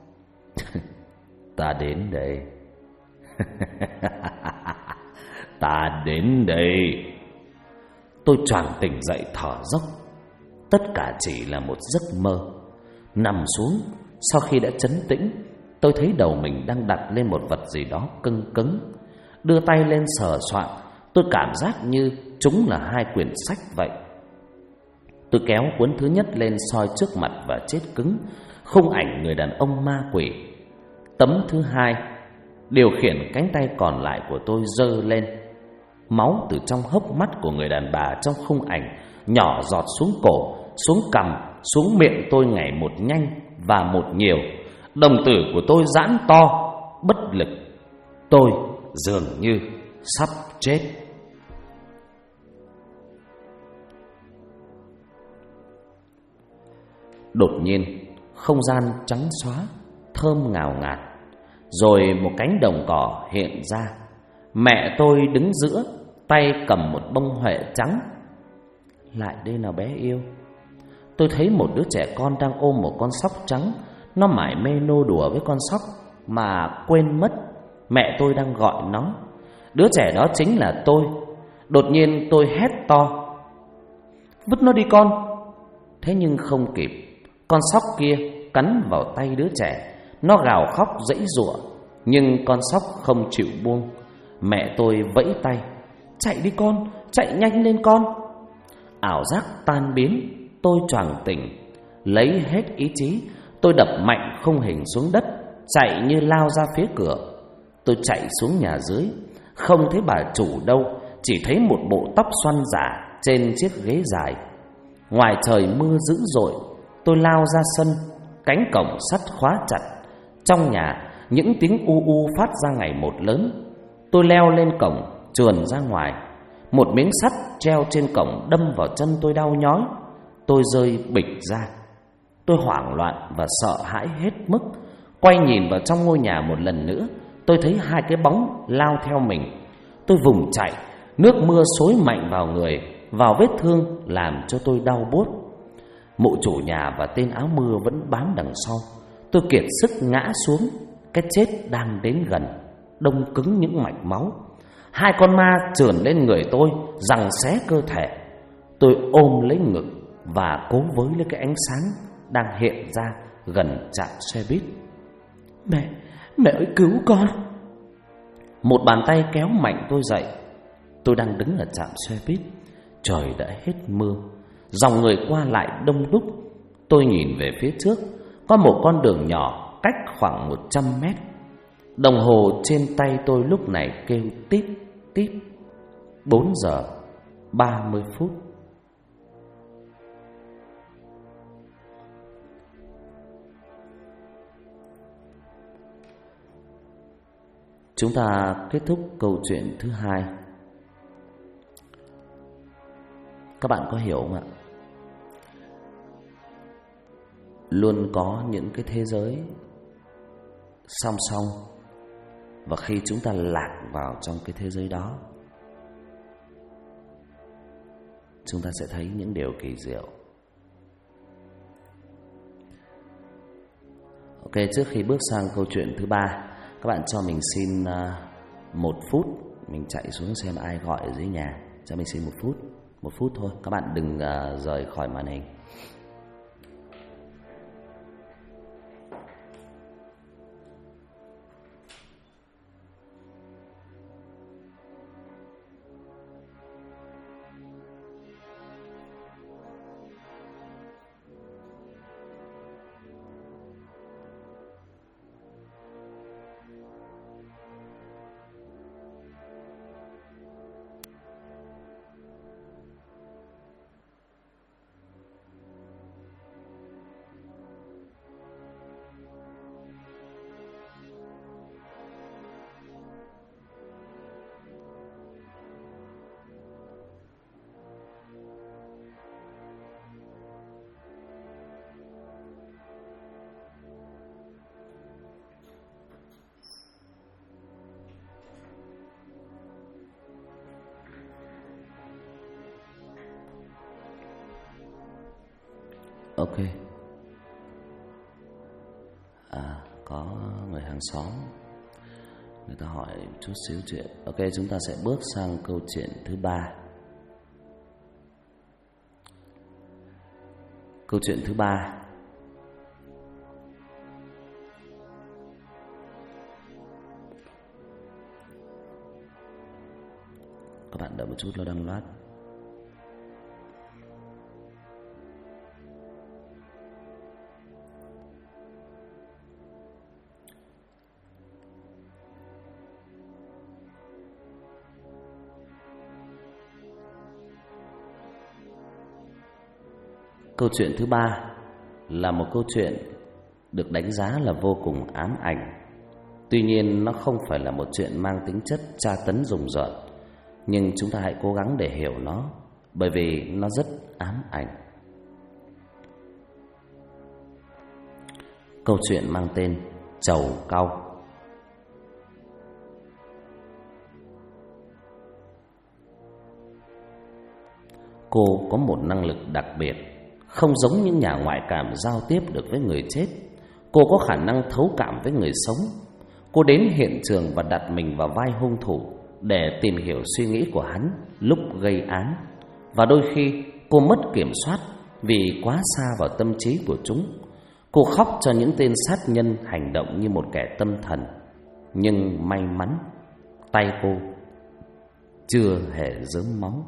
Ta đến đây. Ta đến đây. Tôi choàng tỉnh dậy thở dốc. Tất cả chỉ là một giấc mơ. Nằm xuống, sau khi đã trấn tĩnh, tôi thấy đầu mình đang đặt lên một vật gì đó cứng cứng. Đưa tay lên sờ soạng, tôi cảm giác như chúng là 2 quyển sách vậy. Tôi kéo cuốn thứ nhất lên soi trước mặt và chết cứng, khung ảnh người đàn ông ma quỷ. Tấm thứ 2 điều khiển cánh tay còn lại của tôi giơ lên. Máu từ trong hốc mắt của người đàn bà trong khung ảnh nhỏ giọt xuống cổ, xuống cằm, xuống miệng tôi ngày một nhanh và một nhiều. Đồng tử của tôi giãn to, bất lực. Tôi dường như sắp chết. Đột nhiên, không gian trắng xóa, thơm ngào ngạt. Rồi một cánh đồng cỏ hiện ra. Mẹ tôi đứng giữa, tay cầm một bông huệ trắng. Lại đây nào bé yêu. Tôi thấy một đứa trẻ con đang ôm một con sóc trắng. Nó mải mê nô đùa với con sóc mà quên mất mẹ tôi đang gọi nó. Đứa trẻ đó chính là tôi. Đột nhiên tôi hét to: vứt nó đi con. Thế nhưng không kịp. Con sóc kia cắn vào tay đứa trẻ. Nó gào khóc giãy giụa, nhưng con sóc không chịu buông. Mẹ tôi vẫy tay: "Chạy đi con, chạy nhanh lên con." Ảo giác tan biến, tôi choàng tỉnh. Lấy hết ý chí, tôi đập mạnh khung hình xuống đất, chạy như lao ra phía cửa. Tôi chạy xuống nhà dưới, không thấy bà chủ đâu, chỉ thấy một bộ tóc xoăn giả trên chiếc ghế dài. Ngoài trời mưa dữ dội, tôi lao ra sân. Cánh cổng sắt khóa chặt. Trong nhà những tiếng u u phát ra ngày một lớn. Tôi leo lên cổng, trườn ra ngoài. Một miếng sắt treo trên cổng đâm vào chân tôi đau nhói. Tôi rơi bịch ra. Tôi hoảng loạn và sợ hãi hết mức. Quay nhìn vào trong ngôi nhà một lần nữa, tôi thấy hai cái bóng lao theo mình. Tôi vùng chạy, nước mưa xối mạnh vào người, vào vết thương làm cho tôi đau buốt. Mụ chủ nhà và tên áo mưa vẫn bám đằng sau. Tôi kiệt sức ngã xuống. Cái chết đang đến gần, đông cứng những mạch máu. Hai con ma trườn lên người tôi, giằng xé cơ thể. Tôi ôm lấy ngực và cố với lấy cái ánh sáng đang hiện ra gần trạm xe buýt. Mẹ ơi cứu con! Một bàn tay kéo mạnh tôi dậy. Tôi đang đứng ở trạm xe buýt. Trời đã hết mưa, dòng người qua lại đông đúc. Tôi nhìn về phía trước, có một con đường nhỏ cách khoảng 100 mét. Đồng hồ trên tay tôi lúc này kêu tít tít. 4 giờ 30 phút. Chúng ta kết thúc câu chuyện thứ 2. Các bạn có hiểu không ạ? Luôn có những cái thế giới song song, và khi chúng ta lạc vào trong cái thế giới đó, chúng ta sẽ thấy những điều kỳ diệu. Ok, trước khi bước sang câu chuyện thứ 3, các bạn cho mình xin 1 phút. Mình chạy xuống xem ai gọi ở dưới nhà. Cho mình xin 1 phút. 1 phút thôi, các bạn đừng rời khỏi màn hình. Ok. Có người hàng xóm, người ta hỏi chút xíu chuyện. Ok, chúng ta sẽ bước sang câu chuyện thứ 3. Câu chuyện thứ 3 các bạn đợi một chút, nó đang loát. Câu chuyện thứ 3 là một câu chuyện được đánh giá là vô cùng ám ảnh. Tuy nhiên nó không phải là một chuyện mang tính chất tra tấn rùng rợn, nhưng chúng ta hãy cố gắng để hiểu nó, bởi vì nó rất ám ảnh. Câu chuyện mang tên Trầu Cau. Cô có một năng lực đặc biệt, không giống những nhà ngoại cảm giao tiếp được với người chết. Cô có khả năng thấu cảm với người sống. Cô đến hiện trường và đặt mình vào vai hung thủ để tìm hiểu suy nghĩ của hắn lúc gây án. Và đôi khi cô mất kiểm soát vì quá xa vào tâm trí của chúng. Cô khóc cho những tên sát nhân hành động như một kẻ tâm thần. Nhưng may mắn, tay cô chưa hề rớm máu.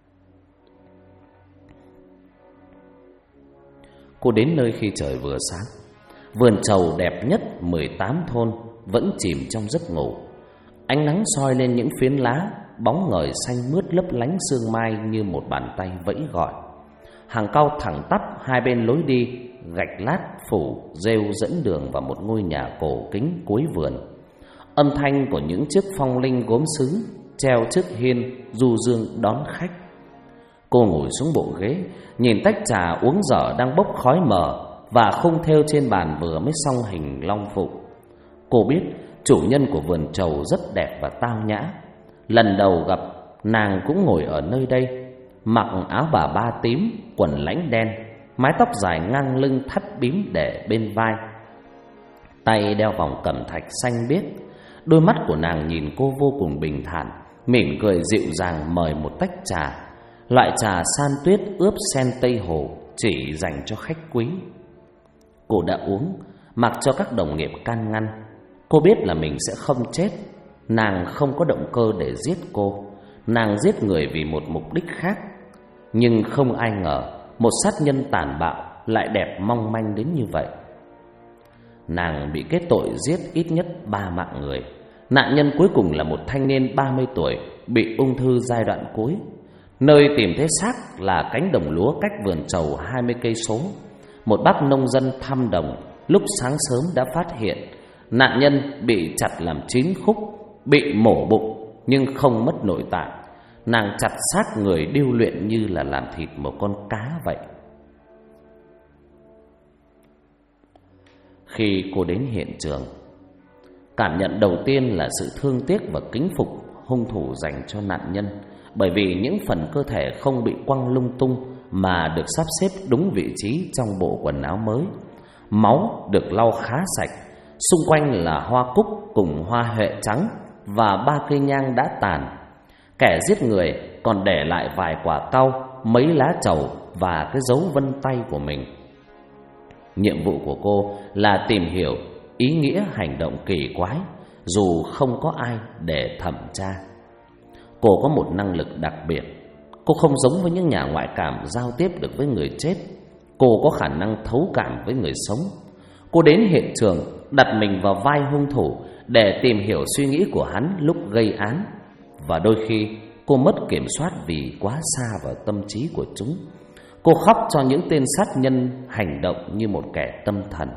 Cô đến nơi khi trời vừa sáng. Vườn trầu đẹp nhất 18 thôn vẫn chìm trong giấc ngủ. Ánh nắng soi lên những phiến lá, bóng ngời xanh mướt lấp lánh sương mai như một bàn tay vẫy gọi. Hàng cau thẳng tắp hai bên lối đi, gạch lát phủ rêu dẫn đường vào một ngôi nhà cổ kính cuối vườn. Âm thanh của những chiếc phong linh gốm sứ treo trước hiên du dương đón khách. Cô ngồi xuống bộ ghế, nhìn tách trà uống dở đang bốc khói mờ và khung thêu trên bàn vừa mới xong hình long phụng. Cô biết chủ nhân của vườn trầu rất đẹp và tao nhã. Lần đầu gặp, nàng cũng ngồi ở nơi đây, mặc áo bà ba tím, quần lãnh đen, mái tóc dài ngang lưng thắt bím để bên vai, tay đeo vòng cẩm thạch xanh biếc. Đôi mắt của nàng nhìn cô vô cùng bình thản, mỉm cười dịu dàng mời một tách trà, loại trà san tuyết ướp sen Tây Hồ chỉ dành cho khách quý. Cô đã uống, mặc cho các đồng nghiệp can ngăn. Cô biết là mình sẽ không chết. Nàng không có động cơ để giết cô. Nàng giết người vì một mục đích khác. Nhưng không ai ngờ một sát nhân tàn bạo lại đẹp mong manh đến như vậy. Nàng bị kết tội giết ít nhất 3 mạng người. Nạn nhân cuối cùng là một thanh niên 30 tuổi bị ung thư giai đoạn cuối. Nơi tìm thấy xác là cánh đồng lúa cách vườn trầu 20 cây số. Một bác nông dân thăm đồng lúc sáng sớm đã phát hiện nạn nhân bị chặt làm 9 khúc, bị mổ bụng nhưng không mất nội tạng. Nàng chặt xác người điêu luyện như là làm thịt một con cá vậy. Khi cô đến hiện trường, cảm nhận đầu tiên là sự thương tiếc và kính phục hung thủ dành cho nạn nhân, bởi vì những phần cơ thể không bị quăng lung tung mà được sắp xếp đúng vị trí trong bộ quần áo mới. Máu được lau khá sạch, xung quanh là hoa cúc cùng hoa huệ trắng và 3 cây nhang đã tàn. Kẻ giết người còn để lại vài quả cau, mấy lá trầu và cái dấu vân tay của mình. Nhiệm vụ của cô là tìm hiểu ý nghĩa hành động kỳ quái, dù không có ai để thẩm tra. Cô có một năng lực đặc biệt. Cô không giống với những nhà ngoại cảm giao tiếp được với người chết. Cô có khả năng thấu cảm với người sống. Cô đến hiện trường, đặt mình vào vai hung thủ để tìm hiểu suy nghĩ của hắn lúc gây án. Và đôi khi cô mất kiểm soát vì quá xa vào tâm trí của chúng. Cô khóc cho những tên sát nhân hành động như một kẻ tâm thần.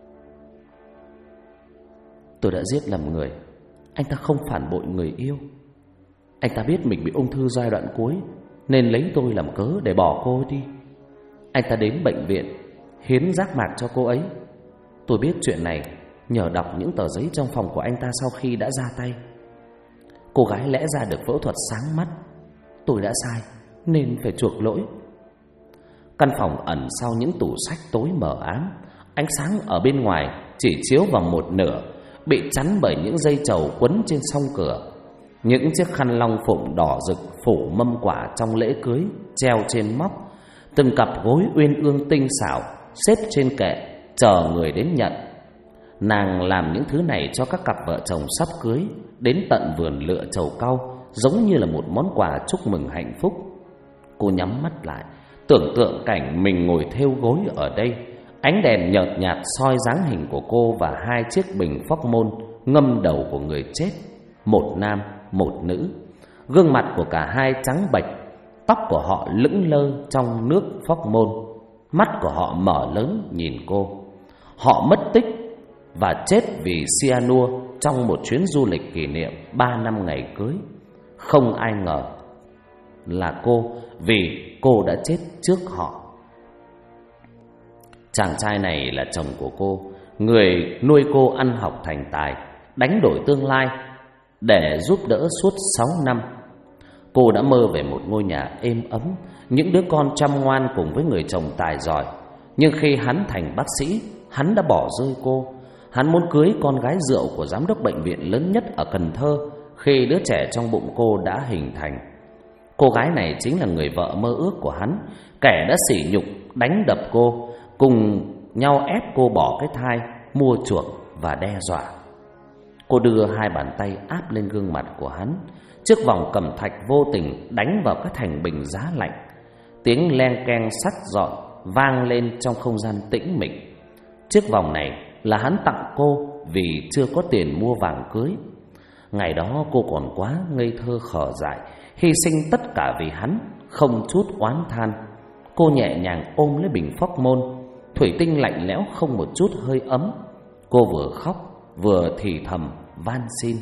Tôi đã giết lầm người. Anh ta không phản bội người yêu. Anh ta biết mình bị ung thư giai đoạn cuối nên lấy tôi làm cớ để bỏ cô đi. Anh ta đến bệnh viện hiến giác mạc cho cô ấy. Tôi biết chuyện này nhờ đọc những tờ giấy trong phòng của anh ta sau khi đã ra tay. Cô gái lẽ ra được phẫu thuật sáng mắt. Tôi đã sai nên phải chuộc lỗi. Căn phòng ẩn sau những tủ sách tối mờ ám. Ánh sáng ở bên ngoài chỉ chiếu vào một nửa, bị chắn bởi những dây trầu quấn trên song cửa. Những chiếc khăn long phụng đỏ rực phủ mâm quả trong lễ cưới treo trên móc. Từng cặp gối uyên ương tinh xảo xếp trên kệ chờ người đến nhận. Nàng làm những thứ này cho các cặp vợ chồng sắp cưới đến tận vườn lựa trầu cau, giống như là một món quà chúc mừng hạnh phúc. Cô nhắm mắt lại, tưởng tượng cảnh mình ngồi thêu gối ở đây. Ánh đèn nhợt nhạt soi dáng hình của cô và 2 chiếc bình phóc môn ngâm đầu của người chết, một nam một nữ. Gương mặt của cả hai trắng bệch, tóc của họ lững lơ trong nước phóc môn. Mắt của họ mở lớn nhìn cô. Họ mất tích và chết vì cyanua trong một chuyến du lịch kỷ niệm 3 năm ngày cưới. Không ai ngờ là cô, vì cô đã chết trước họ. Chàng trai này là chồng của cô, người nuôi cô ăn học thành tài, đánh đổi tương lai để giúp đỡ suốt 6 năm. Cô đã mơ về một ngôi nhà êm ấm, những đứa con chăm ngoan cùng với người chồng tài giỏi. Nhưng khi hắn thành bác sĩ, hắn đã bỏ rơi cô. Hắn muốn cưới con gái rượu của giám đốc bệnh viện lớn nhất ở Cần Thơ khi đứa trẻ trong bụng cô đã hình thành. Cô gái này chính là người vợ mơ ước của hắn, kẻ đã sỉ nhục, đánh đập cô, cùng nhau ép cô bỏ cái thai, mua chuộc và đe dọa. Cô đưa hai bàn tay áp lên gương mặt của hắn. Chiếc vòng cẩm thạch vô tình đánh vào cái thành bình giá lạnh. Tiếng len keng sắt dọn vang lên trong không gian tĩnh mịch. Chiếc vòng này là hắn tặng cô vì chưa có tiền mua vàng cưới. Ngày đó cô còn quá ngây thơ khờ dại, hy sinh tất cả vì hắn, không chút oán than. Cô nhẹ nhàng ôm lấy bình phóc môn, thủy tinh lạnh lẽo không một chút hơi ấm. Cô vừa khóc vừa thì thầm van xin: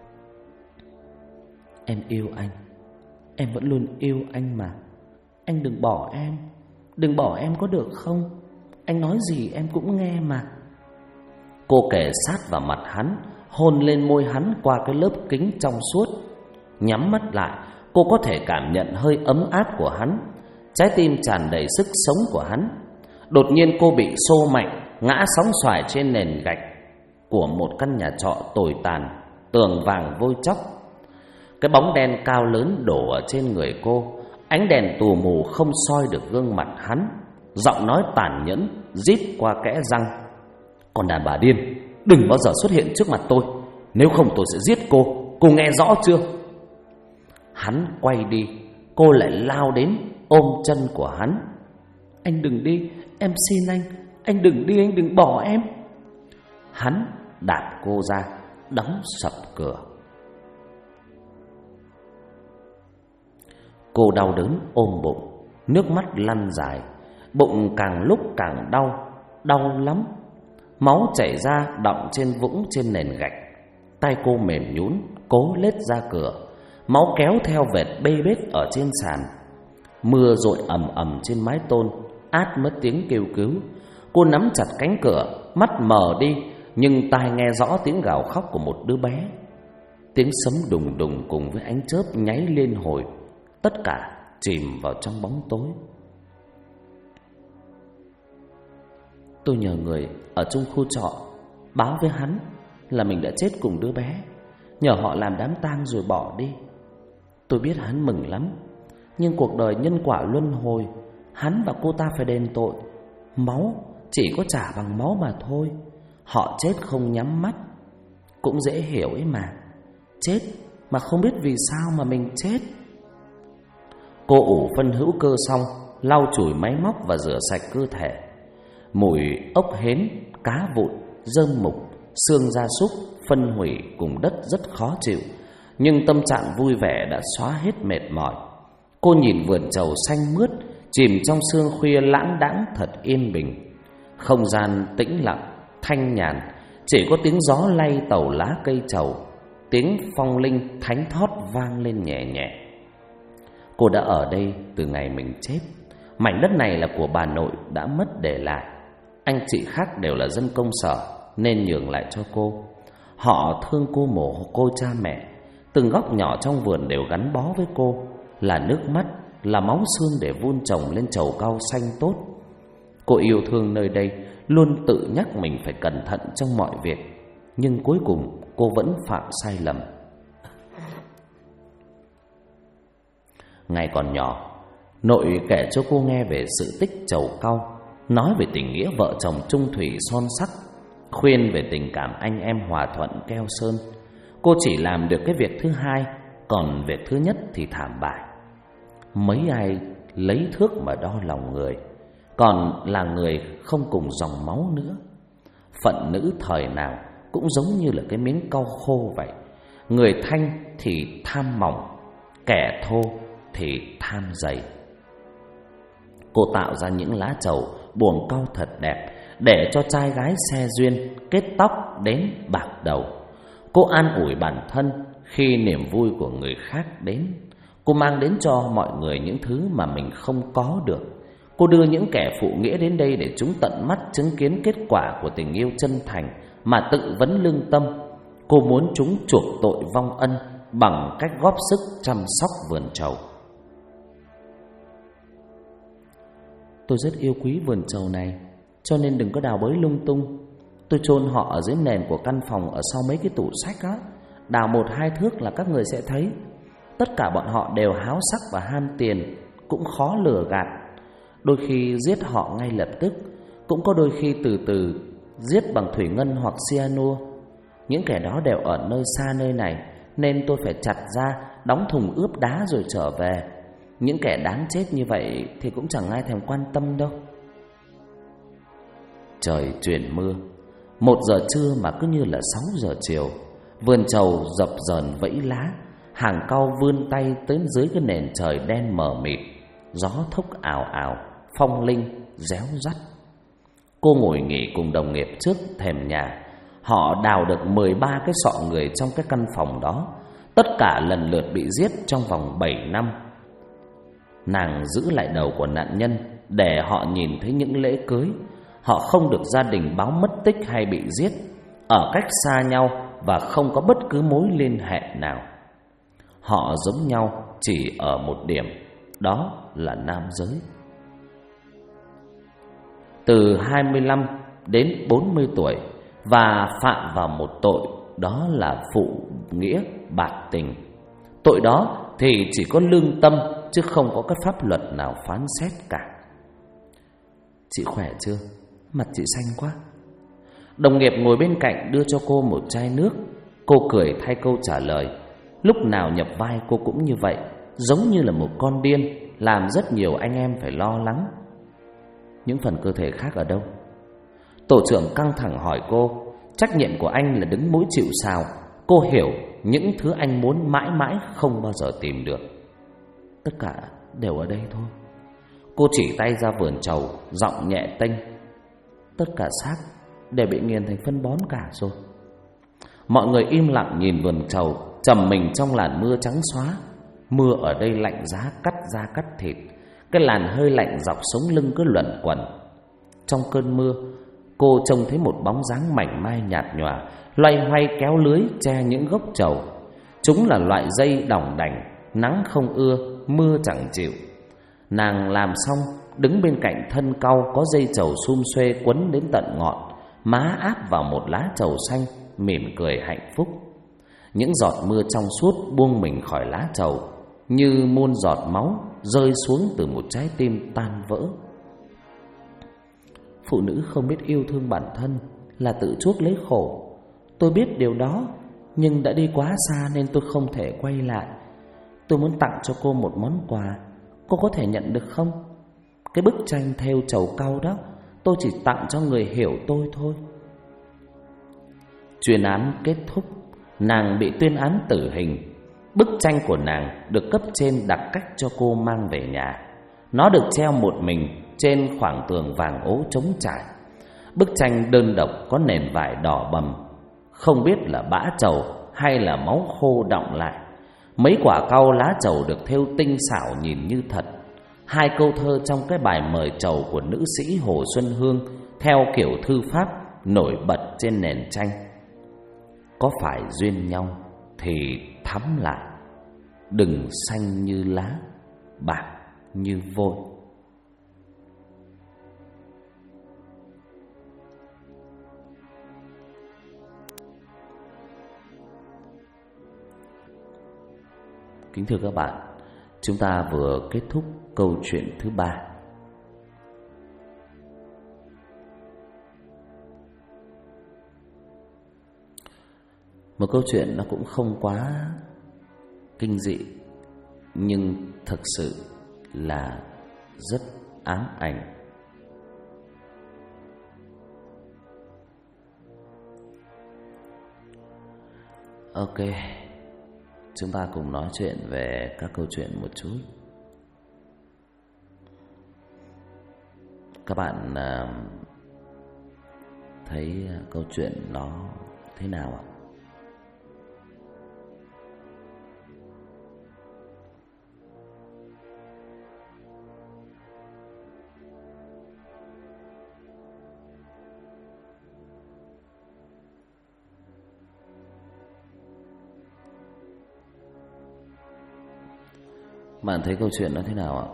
"Em yêu anh, em vẫn luôn yêu anh mà. Anh đừng bỏ em, đừng bỏ em có được không? Anh nói gì em cũng nghe mà." Cô kề sát vào mặt hắn, hôn lên môi hắn qua cái lớp kính trong suốt. Nhắm mắt lại, cô có thể cảm nhận hơi ấm áp của hắn, trái tim tràn đầy sức sống của hắn. Đột nhiên cô bị xô mạnh, ngã sóng xoài trên nền gạch của một căn nhà trọ tồi tàn, tường vàng vôi chóc. Cái bóng đen cao lớn đổ ở trên người cô, ánh đèn tù mù không soi được gương mặt hắn. Giọng nói tàn nhẫn rít qua kẽ răng: "Con đàn bà điên, đừng bao giờ xuất hiện trước mặt tôi, nếu không tôi sẽ giết cô nghe rõ chưa?" Hắn quay đi, cô lại lao đến ôm chân của hắn. "Anh đừng đi, em xin anh đừng đi, anh đừng bỏ em." Hắn đạp cô ra, đóng sập cửa. Cô đau đớn ôm bụng, nước mắt lăn dài, bụng càng lúc càng đau, đau lắm. Máu chảy ra đọng trên vũng trên nền gạch. Tay cô mềm nhũn cố lết ra cửa, máu kéo theo vệt bê bết ở trên sàn. Mưa dội ầm ầm trên mái tôn, át mất tiếng kêu cứu. Cô nắm chặt cánh cửa, mắt mờ đi, nhưng tai nghe rõ tiếng gào khóc của một đứa bé. Tiếng sấm đùng đùng cùng với ánh chớp nháy liên hồi, tất cả chìm vào trong bóng tối. Tôi nhờ người ở trong khu trọ báo với hắn là mình đã chết cùng đứa bé, nhờ họ làm đám tang rồi bỏ đi. Tôi biết hắn mừng lắm, nhưng cuộc đời nhân quả luân hồi, hắn và cô ta phải đền tội. Máu chỉ có trả bằng máu mà thôi. Họ chết không nhắm mắt, cũng dễ hiểu ấy mà. Chết mà không biết vì sao mà mình chết. Cô ủ phân hữu cơ xong, lau chùi máy móc và rửa sạch cơ thể. Mùi ốc hến, cá vụn, rơm mục, xương gia súc, phân hủy cùng đất rất khó chịu. Nhưng tâm trạng vui vẻ đã xóa hết mệt mỏi. Cô nhìn vườn trầu xanh mướt, chìm trong sương khuya lãng đãng thật yên bình. Không gian tĩnh lặng, thanh nhàn, chỉ có tiếng gió lay tàu lá cây trầu, tiếng phong linh thánh thót vang lên nhẹ nhẹ. Cô đã ở đây từ ngày mình chết. Mảnh đất này là của bà nội đã mất để lại. Anh chị khác đều là dân công sở nên nhường lại cho cô. Họ thương cô mồ côi cha mẹ. Từng góc nhỏ trong vườn đều gắn bó với cô, là nước mắt, là máu xương để vun trồng lên chầu cau xanh tốt. Cô yêu thương nơi đây, luôn tự nhắc mình phải cẩn thận trong mọi việc, nhưng cuối cùng cô vẫn phạm sai lầm. Ngày còn nhỏ, nội kể cho cô nghe về sự tích chầu cau, nói về tình nghĩa vợ chồng chung thủy son sắc, khuyên về tình cảm anh em hòa thuận keo sơn. Cô chỉ làm được cái việc thứ hai, còn việc thứ nhất thì thảm bại. Mấy ai lấy thước mà đo lòng người, còn là người không cùng dòng máu nữa. Phận nữ thời nào cũng giống như là cái miếng cau khô vậy. Người thanh thì tham mỏng, kẻ thô thì tham dày. Cô tạo ra những lá trầu buồng cau thật đẹp, để cho trai gái xe duyên, kết tóc đến bạc đầu. Cô an ủi bản thân khi niềm vui của người khác đến. Cô mang đến cho mọi người những thứ mà mình không có được. Cô đưa những kẻ phụ nghĩa đến đây để chúng tận mắt chứng kiến kết quả của tình yêu chân thành mà tự vấn lương tâm. Cô muốn chúng chuộc tội vong ân bằng cách góp sức chăm sóc vườn trầu. Tôi rất yêu quý vườn trầu này, cho nên đừng có đào bới lung tung. Tôi chôn họ ở dưới nền của căn phòng ở sau mấy cái tủ sách á. Đào 1-2 thước là các người sẽ thấy. Tất cả bọn họ đều háo sắc và ham tiền, cũng khó lừa gạt. Đôi khi giết họ ngay lập tức, cũng có đôi khi từ từ giết bằng thủy ngân hoặc cyanua. Những kẻ đó đều ở nơi xa nơi này, nên tôi phải chặt ra, đóng thùng ướp đá rồi trở về. Những kẻ đáng chết như vậy thì cũng chẳng ai thèm quan tâm đâu. Trời chuyển mưa. 1 giờ trưa mà cứ như là 6 giờ chiều. Vườn trầu dập dờn vẫy lá, hàng cau vươn tay tới dưới cái nền trời đen mờ mịt. Gió thốc ào ào, phong linh réo rắt. Cô ngồi nghỉ cùng đồng nghiệp trước thềm nhà. Họ đào được 13 cái xọ người trong cái căn phòng đó, tất cả lần lượt bị giết trong vòng 7 năm. Nàng giữ lại đầu của nạn nhân để họ nhìn thấy những lễ cưới. Họ không được gia đình báo mất tích hay bị giết, ở cách xa nhau và không có bất cứ mối liên hệ nào. Họ giống nhau chỉ ở một điểm, đó là nam giới. Từ 25 đến 40 tuổi và phạm vào một tội, đó là phụ nghĩa bạc tình. Tội đó thì chỉ có lương tâm chứ không có cái pháp luật nào phán xét cả. Chị khỏe chưa? Mặt chị xanh quá. Đồng nghiệp ngồi bên cạnh đưa cho cô một chai nước. Cô cười thay câu trả lời. Lúc nào nhập vai cô cũng như vậy, giống như là một con điên, làm rất nhiều anh em phải lo lắng. Những phần cơ thể khác ở đâu? Tổ trưởng căng thẳng hỏi cô. Trách nhiệm của anh là đứng mũi chịu sào. Cô hiểu những thứ anh muốn mãi mãi không bao giờ tìm được. Tất cả đều ở đây thôi. Cô chỉ tay ra vườn trầu, giọng nhẹ tênh. Tất cả xác đều bị nghiền thành phân bón cả rồi. Mọi người im lặng nhìn vườn trầu, trầm mình trong làn mưa trắng xóa. Mưa ở đây lạnh giá cắt da cắt thịt. Cái làn hơi lạnh dọc sống lưng cứ luẩn quẩn. Trong cơn mưa, cô trông thấy một bóng dáng mảnh mai nhạt nhòa loay hoay kéo lưới che những gốc trầu. Chúng là loại dây đỏng đảnh, nắng không ưa, mưa chẳng chịu. Nàng làm xong, đứng bên cạnh thân cau có dây trầu sum xuê quấn đến tận ngọn, má áp vào một lá trầu xanh, mỉm cười hạnh phúc. Những giọt mưa trong suốt buông mình khỏi lá trầu, như muôn giọt máu rơi xuống từ một trái tim tan vỡ. Phụ nữ không biết yêu thương bản thân là tự chuốc lấy khổ. Tôi biết điều đó, nhưng đã đi quá xa nên tôi không thể quay lại. Tôi muốn tặng cho cô một món quà, cô có thể nhận được không? Cái bức tranh thêu trầu cau đó, tôi chỉ tặng cho người hiểu tôi thôi. Chuyên án kết thúc, nàng bị tuyên án tử hình. Bức tranh của nàng được cấp trên đặt cách cho cô mang về nhà. Nó được treo một mình trên khoảng tường vàng ố trống trải. Bức tranh đơn độc có nền vải đỏ bầm, không biết là bã trầu hay là máu khô đọng lại. Mấy quả cau lá trầu được thêu tinh xảo nhìn như thật. 2 câu thơ trong cái bài mời trầu của nữ sĩ Hồ Xuân Hương theo kiểu thư pháp nổi bật trên nền tranh. Có phải duyên nhau thì thắm lại, đừng xanh như lá, bạc như vôi. Kính thưa các bạn, chúng ta vừa kết thúc câu chuyện thứ 3. Một câu chuyện nó cũng không quá kinh dị, nhưng thực sự là rất ám ảnh. Ok, chúng ta cùng nói chuyện về các câu chuyện một chút. Các bạn thấy câu chuyện nó thế nào ạ? Bạn thấy câu chuyện nó thế nào ạ?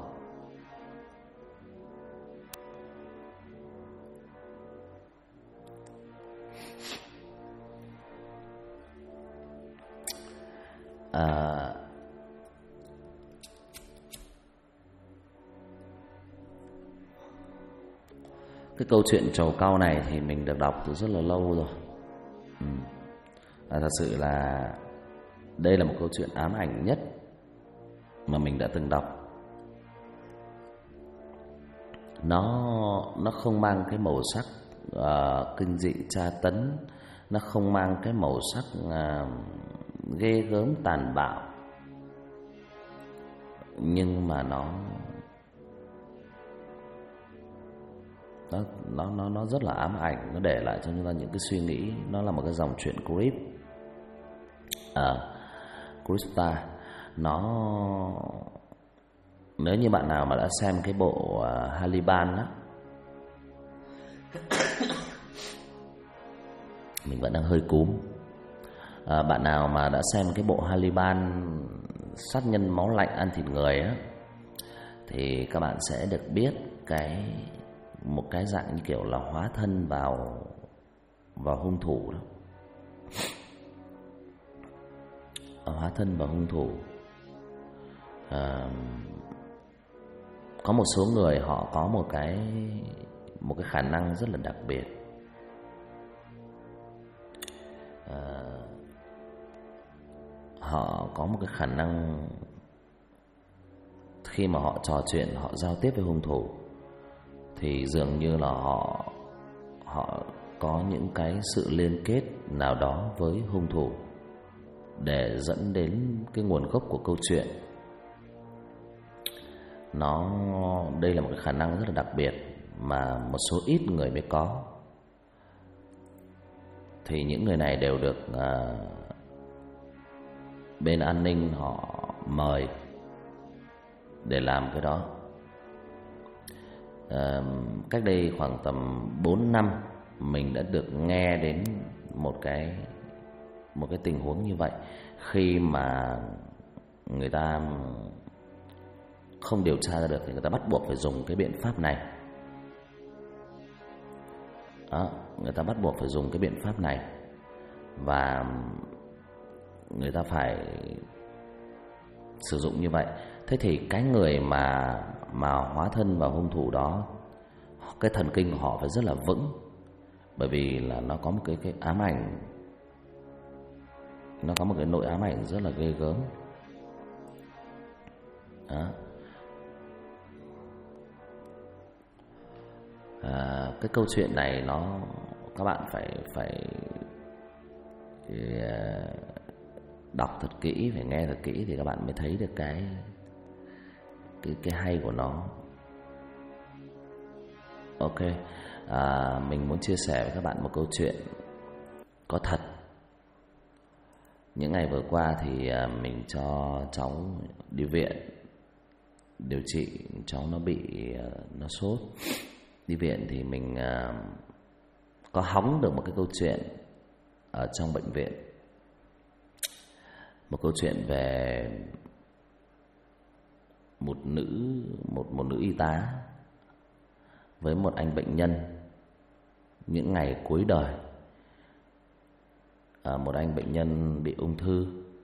Cái câu chuyện trầu cau này thì mình được đọc từ rất là lâu rồi. Thật sự là đây là một câu chuyện ám ảnh nhất mà mình đã từng đọc. Nó không mang cái màu sắc kinh dị tra tấn, nó không mang cái màu sắc ghê gớm tàn bạo, nhưng mà nó rất là ám ảnh. Nó để lại cho chúng ta những cái suy nghĩ. Nó là một cái dòng truyện creep, Creepstar. Nếu như bạn nào mà đã xem cái bộ Haliban á, mình vẫn đang hơi cúm. Bạn nào mà đã xem cái bộ Haliban, sát nhân máu lạnh ăn thịt người á, thì các bạn sẽ được biết một cái dạng như kiểu là hóa thân vào hung thủ đó. Hóa thân vào hung thủ. Có một số người họ có một cái khả năng rất là đặc biệt. Họ có một cái khả năng khi mà họ trò chuyện, họ giao tiếp với hung thủ thì dường như là họ có những cái sự liên kết nào đó với hung thủ để dẫn đến cái nguồn gốc của câu chuyện. Đây là một cái khả năng rất là đặc biệt mà một số ít người mới có. Thì những người này đều được bên an ninh họ mời để làm cái đó. Cách đây khoảng tầm 4 năm mình đã được nghe đến một cái tình huống như vậy. Khi mà người ta không điều tra ra được thì người ta bắt buộc phải dùng cái biện pháp này. Người ta bắt buộc phải dùng cái biện pháp này và người ta phải sử dụng như vậy. Thế thì cái người mà hóa thân vào hung thủ đó, cái thần kinh của họ phải rất là vững, bởi vì là nó có một cái ám ảnh, nó có một cái nỗi ám ảnh rất là ghê gớm. Cái câu chuyện này các bạn phải đọc thật kỹ, phải nghe thật kỹ thì các bạn mới thấy được cái hay của nó. Ok, mình muốn chia sẻ với các bạn một câu chuyện có thật. Những ngày vừa qua thì mình cho cháu đi viện điều trị. Cháu nó sốt. Đi viện thì mình có hóng được một cái câu chuyện ở trong bệnh viện. Một câu chuyện về một nữ y tá với một anh bệnh nhân những ngày cuối đời. Một anh bệnh nhân bị ung thư.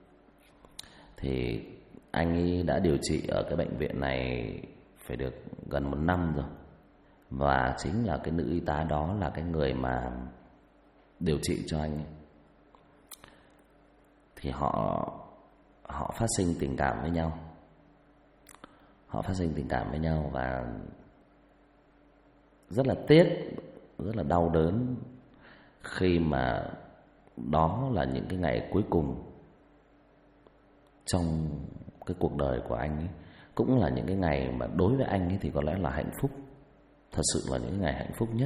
Thì anh ấy đã điều trị ở cái bệnh viện này phải được gần 1 năm rồi. Và chính là cái nữ y tá đó là cái người mà điều trị cho anh ấy. Thì họ phát sinh tình cảm với nhau. Họ phát sinh tình cảm với nhau và rất là tiếc, rất là đau đớn khi mà đó là những cái ngày cuối cùng trong cái cuộc đời của anh ấy. Cũng là những cái ngày mà đối với anh ấy thì có lẽ là hạnh phúc. Thật sự là những ngày hạnh phúc nhất.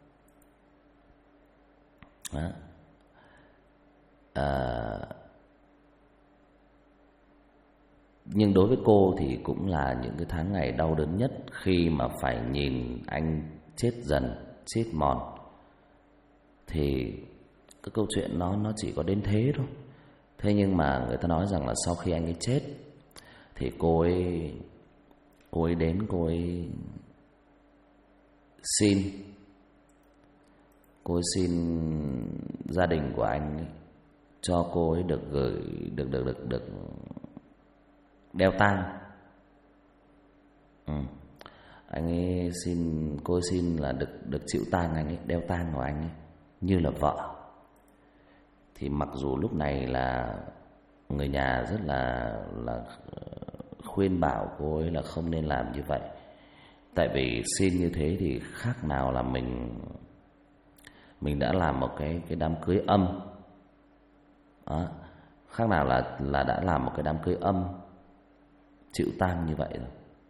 Nhưng đối với cô thì cũng là những cái tháng ngày đau đớn nhất, khi mà phải nhìn anh chết dần, chết mòn. Thì cái câu chuyện nó chỉ có đến thế thôi. Thế nhưng mà người ta nói rằng là sau khi anh ấy chết thì cô ấy đến, cô ấy xin gia đình của anh ấy cho cô ấy được đeo tang. Anh ấy cô ấy xin là được chịu tang anh ấy, đeo tang của anh ấy như là vợ. Thì mặc dù lúc này là người nhà rất là khuyên bảo cô ấy là không nên làm như vậy. Tại vì xin như thế thì khác nào là mình đã làm một cái đám cưới âm. Đó, khác nào là đã làm một cái đám cưới âm chịu tang như vậy rồi.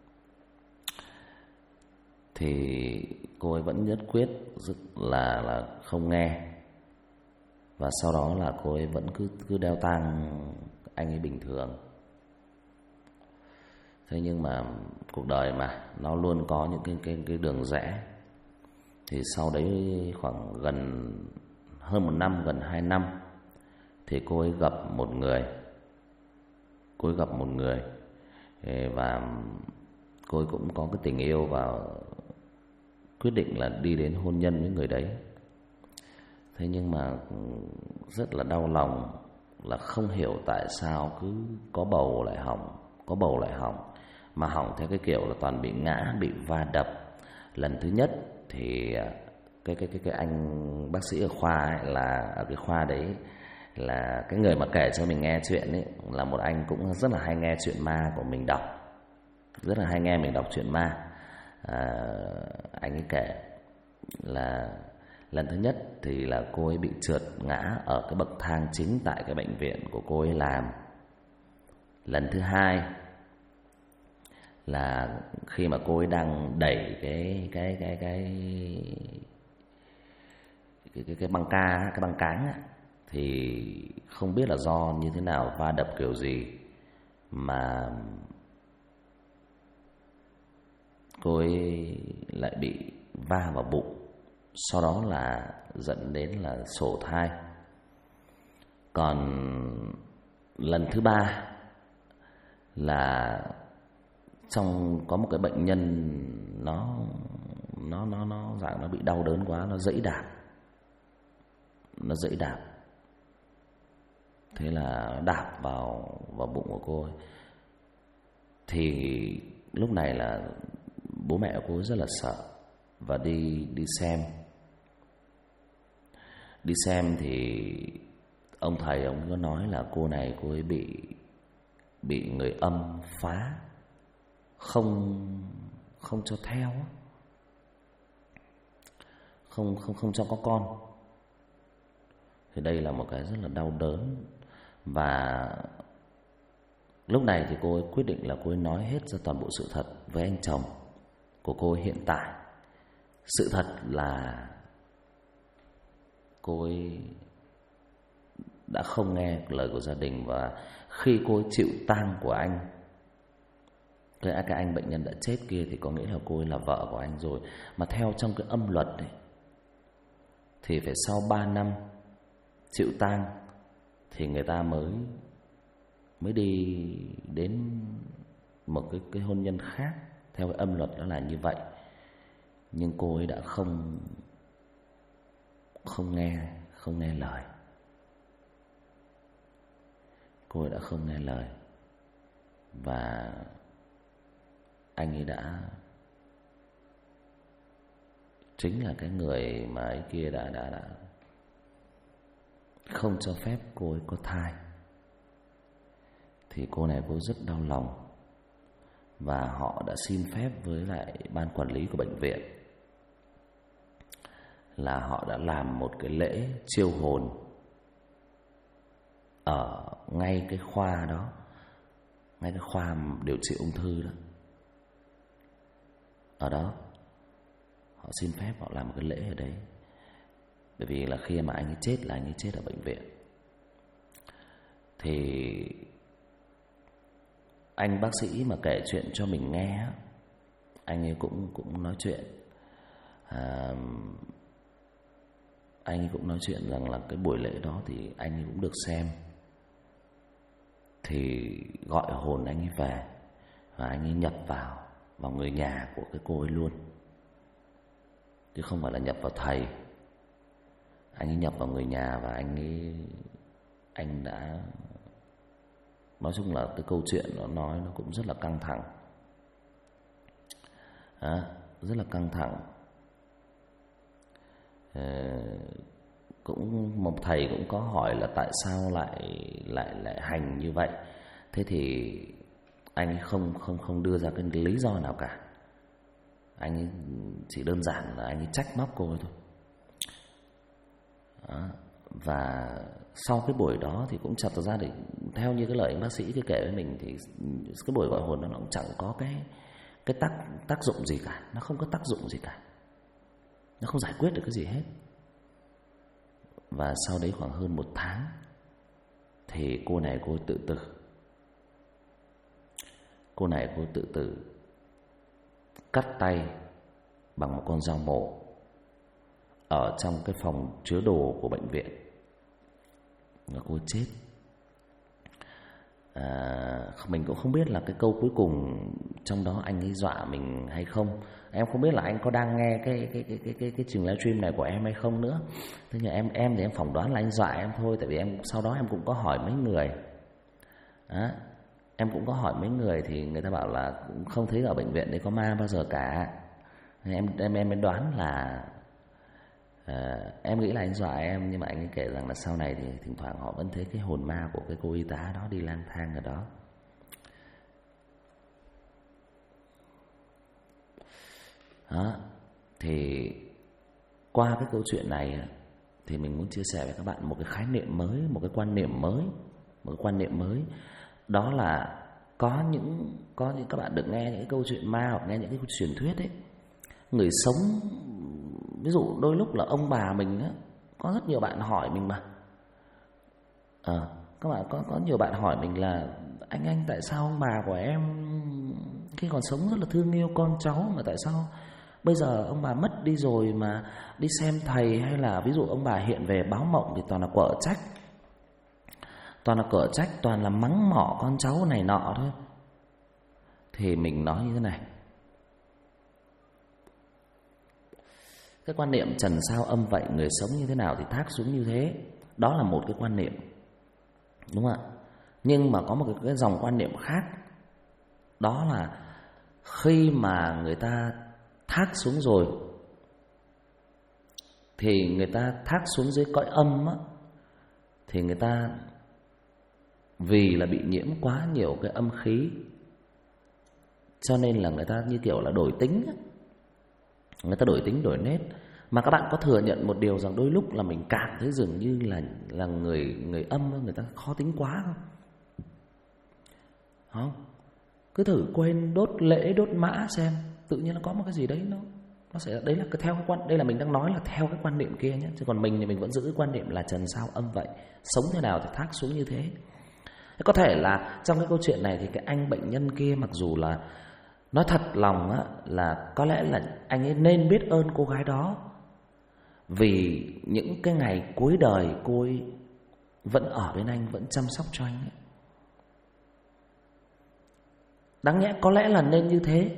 Thì cô ấy vẫn nhất quyết rất là không nghe. Và sau đó là cô ấy vẫn cứ đeo tang anh ấy bình thường. Thế nhưng mà cuộc đời mà nó luôn có những cái đường rẽ. Thì sau đấy khoảng hơn 1 năm, gần 2 năm thì cô ấy gặp một người. Và cô ấy cũng có cái tình yêu và quyết định là đi đến hôn nhân với người đấy. Thế nhưng mà rất là đau lòng là không hiểu tại sao cứ có bầu lại hỏng, mà hỏng theo cái kiểu là toàn bị ngã, bị va đập. Lần thứ nhất thì cái anh bác sĩ ở khoa ấy, là ở cái khoa đấy, là cái người mà kể cho mình nghe chuyện ấy, là một anh cũng rất là hay nghe chuyện ma của mình đọc, rất là hay nghe mình đọc chuyện ma. Anh ấy kể là lần thứ nhất thì là cô ấy bị trượt ngã ở cái bậc thang chính tại cái bệnh viện của cô ấy làm. Lần thứ hai là khi mà cô ấy đang đẩy cái băng ca, cái băng cáng á, thì không biết là do như thế nào, va đập kiểu gì mà cô ấy lại bị va vào bụng. Sau đó là dẫn đến là sổ thai. Còn lần thứ ba là có một cái bệnh nhân nó dạng nó bị đau đớn quá, nó giãy đạp. Thế là đạp vào bụng của cô ấy. Thì lúc này là bố mẹ của cô ấy rất là sợ và đi xem thì ông thầy ông có nói là cô ấy bị người âm phá, không cho theo, không cho có con. Thì đây là một cái rất là đau đớn. Và lúc này thì cô ấy quyết định là cô ấy nói hết ra toàn bộ sự thật với anh chồng của cô ấy hiện tại. Sự thật là cô ấy đã không nghe lời của gia đình. Và khi cô ấy chịu tang của anh, cái anh bệnh nhân đã chết kia, thì có nghĩa là cô ấy là vợ của anh rồi. Mà theo trong cái âm luật này, thì phải sau 3 năm chịu tang thì người ta mới đi đến một cái hôn nhân khác. Theo cái âm luật đó là như vậy. Nhưng cô ấy đã không nghe lời. Cô ấy đã không nghe lời. Và anh ấy chính là cái người mà ấy kia đã không cho phép cô ấy có thai. Thì cô rất đau lòng. Và họ đã xin phép với lại ban quản lý của bệnh viện là họ đã làm một cái lễ chiêu hồn ở ngay cái khoa đó, ngay cái khoa điều trị ung thư đó. Ở đó họ xin phép họ làm một cái lễ ở đấy. Bởi vì là khi mà anh ấy chết là anh ấy chết ở bệnh viện. Thì anh bác sĩ mà kể chuyện cho mình nghe, anh ấy cũng nói chuyện. Anh ấy cũng nói chuyện rằng là cái buổi lễ đó thì anh ấy cũng được xem. Thì gọi hồn anh ấy về và anh ấy nhập vào người nhà của cái cô ấy luôn, chứ không phải là nhập vào thầy. Anh ấy nhập vào người nhà và anh đã, nói chung là cái câu chuyện nó nói nó cũng rất là căng thẳng. rất là căng thẳng. Cũng một thầy cũng có hỏi là tại sao lại hành như vậy. Thế thì anh ấy không đưa ra cái lý do nào cả. Anh ấy chỉ đơn giản là anh ấy trách móc cô ấy thôi. Và sau cái buổi đó thì cũng chợt ra, để theo như cái lời anh bác sĩ cứ kể với mình thì cái buổi gọi hồn nó cũng chẳng có cái tác dụng gì cả, nó không có tác dụng gì cả, nó không giải quyết được cái gì hết. Và sau đấy khoảng hơn 1 tháng thì cô này cô tự tử. Cô này cô tự tử cắt tay bằng một con dao mổ ở trong cái phòng chứa đồ của bệnh viện. Và cô chết. Mình cũng không biết là cái câu cuối cùng trong đó anh ấy dọa mình hay không. Em không biết là anh có đang nghe cái trường livestream này của em hay không nữa. Thế nhưng em thì em phỏng đoán là anh dọa em thôi. Tại vì sau đó em cũng có hỏi mấy người. Em cũng có hỏi mấy người thì người ta bảo là cũng không thấy ở bệnh viện đấy có ma bao giờ cả. Em đoán là em nghĩ là anh dọa em. Nhưng mà anh ấy kể rằng là sau này thì thỉnh thoảng họ vẫn thấy cái hồn ma của cái cô y tá đó đi lang thang ở đó. Thì qua cái câu chuyện này thì mình muốn chia sẻ với các bạn một cái khái niệm mới, một cái quan niệm mới. Đó là có những các bạn được nghe những cái câu chuyện ma hoặc nghe những cái truyền thuyết ấy, người sống, ví dụ đôi lúc là ông bà mình á, có rất nhiều bạn hỏi mình mà các bạn có nhiều bạn hỏi mình là anh tại sao ông bà của em khi còn sống rất là thương yêu con cháu, mà tại sao bây giờ ông bà mất đi rồi mà đi xem thầy hay là ví dụ ông bà hiện về báo mộng thì toàn là quở trách, toàn là mắng mỏ con cháu này nọ thôi. Thì mình nói như thế này, cái quan niệm trần sao âm vậy, người sống như thế nào thì thác xuống như thế, đó là một cái quan niệm, đúng không ạ? Nhưng mà có một cái dòng quan niệm khác, đó là khi mà người ta thác xuống rồi thì người ta thác xuống dưới cõi âm á, thì người ta vì là bị nhiễm quá nhiều cái âm khí, cho nên là người ta như kiểu là đổi tính á. Người ta đổi tính đổi nết. Mà các bạn có thừa nhận một điều rằng đôi lúc là mình cảm thấy dường như là người âm người ta khó tính quá không? Không? Cứ thử quên đốt lễ đốt mã xem, tự nhiên nó có một cái gì đấy nó sẽ, đấy là theo cái đây là mình đang nói là theo cái quan niệm kia nhé, chứ còn mình thì mình vẫn giữ cái quan niệm là trần sao âm vậy, sống thế nào thì thác xuống như thế. Có thể là trong cái câu chuyện này thì cái anh bệnh nhân kia mặc dù là nói thật lòng á, là có lẽ là anh ấy nên biết ơn cô gái đó, vì những cái ngày cuối đời cô ấy vẫn ở bên anh, vẫn chăm sóc cho anh ấy. Đáng nhẽ có lẽ là nên như thế.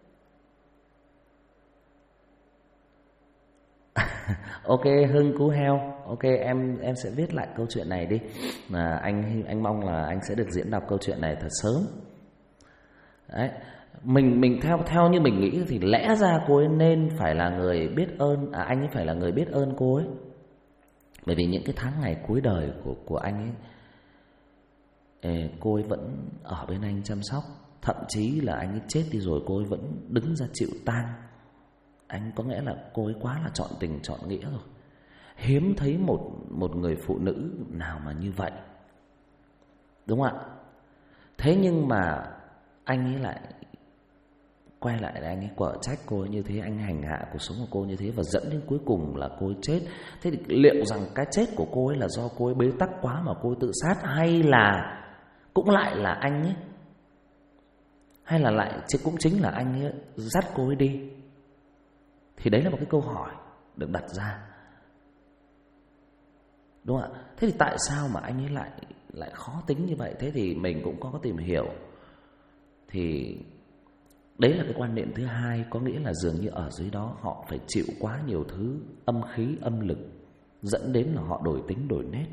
Ok Hưng Cú Heo, ok em sẽ viết lại câu chuyện này đi. Anh mong là anh sẽ được diễn đọc câu chuyện này thật sớm. Đấy, mình theo như mình nghĩ thì lẽ ra cô ấy nên phải là người biết ơn, anh ấy phải là người biết ơn cô ấy. Bởi vì những cái tháng ngày cuối đời của anh ấy, cô ấy vẫn ở bên anh chăm sóc. Thậm chí là anh ấy chết đi rồi cô ấy vẫn đứng ra chịu tang. Anh có nghĩa là cô ấy quá là trọn tình trọn nghĩa rồi. Hiếm thấy một người phụ nữ nào mà như vậy, đúng không ạ? Thế nhưng mà anh ấy lại quay lại là anh ấy quở trách cô ấy như thế, anh hành hạ cuộc sống của cô như thế, và dẫn đến cuối cùng là cô ấy chết. Thế thì liệu rằng cái chết của cô ấy là do cô ấy bế tắc quá mà cô ấy tự sát, hay là cũng lại là anh ấy, hay là lại cũng chính là anh ấy dắt cô ấy đi? Thì đấy là một cái câu hỏi được đặt ra, đúng không ạ? Thế thì tại sao mà anh ấy lại khó tính như vậy? Thế thì mình cũng có tìm hiểu. Thì đấy là cái quan niệm thứ hai, có nghĩa là dường như ở dưới đó họ phải chịu quá nhiều thứ âm khí, âm lực, dẫn đến là họ đổi tính đổi nết.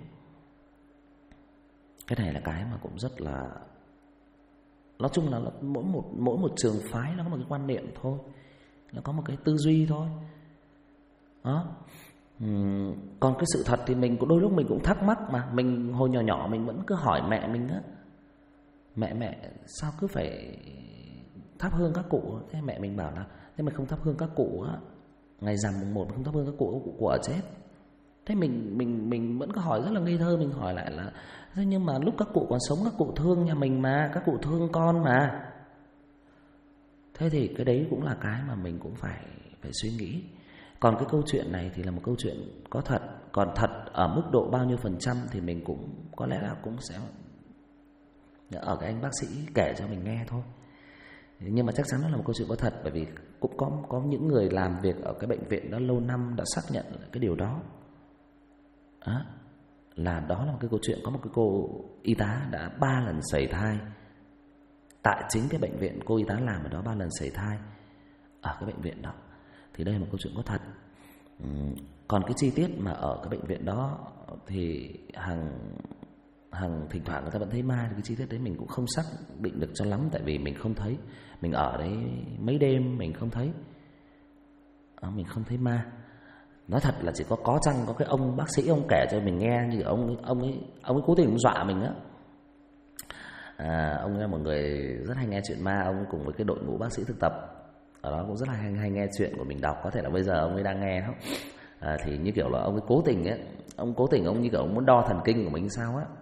Cái này là cái mà cũng rất là, nói chung là mỗi một trường phái nó có một cái quan niệm thôi. là có một cái tư duy thôi. Đó. Còn cái sự thật thì mình cũng đôi lúc mình cũng thắc mắc mà. Mình hồi nhỏ nhỏ mình vẫn cứ hỏi mẹ mình á, mẹ sao cứ phải thắp hương các cụ. Thế mẹ mình bảo là thế mày không thắp hương các cụ á, ngày rằm mùng 1 không thắp hương các cụ ở chết. Thế mình vẫn cứ hỏi rất là ngây thơ. Mình hỏi lại là thế nhưng mà lúc các cụ còn sống các cụ thương nhà mình mà, các cụ thương con mà. Thế thì cái đấy cũng là cái mà mình cũng phải suy nghĩ. Còn cái câu chuyện này thì là một câu chuyện có thật. Còn thật ở mức độ bao nhiêu phần trăm thì mình cũng có lẽ là cũng sẽ ở cái anh bác sĩ kể cho mình nghe thôi. Nhưng mà chắc chắn nó là một câu chuyện có thật. Bởi vì cũng có những người làm việc ở cái bệnh viện đó lâu năm đã xác nhận cái điều đó. Đó là một cái câu chuyện. Có một cái cô y tá đã 3 lần sẩy thai tại chính cái bệnh viện cô y tá làm ở đó, 3 lần sẩy thai ở cái bệnh viện đó. Thì đây là một câu chuyện có thật. Còn cái chi tiết mà ở cái bệnh viện đó thì hàng thỉnh thoảng người ta vẫn thấy ma. Thì cái chi tiết đấy mình cũng không xác định được cho lắm. Tại vì mình không thấy. Mình ở đấy mấy đêm mình không thấy. Mình không thấy ma. Nói thật là chỉ có chăng có cái ông bác sĩ ông kể cho mình nghe. Như ông ấy cố tình dọa mình á. Ông là một người rất hay nghe chuyện ma. Ông cùng với cái đội ngũ bác sĩ thực tập ở đó cũng rất là hay nghe chuyện của mình đọc. Có thể là bây giờ ông ấy đang nghe không. Thì như kiểu là ông ấy cố tình ấy. Ông như kiểu ông muốn đo thần kinh của mình sao á.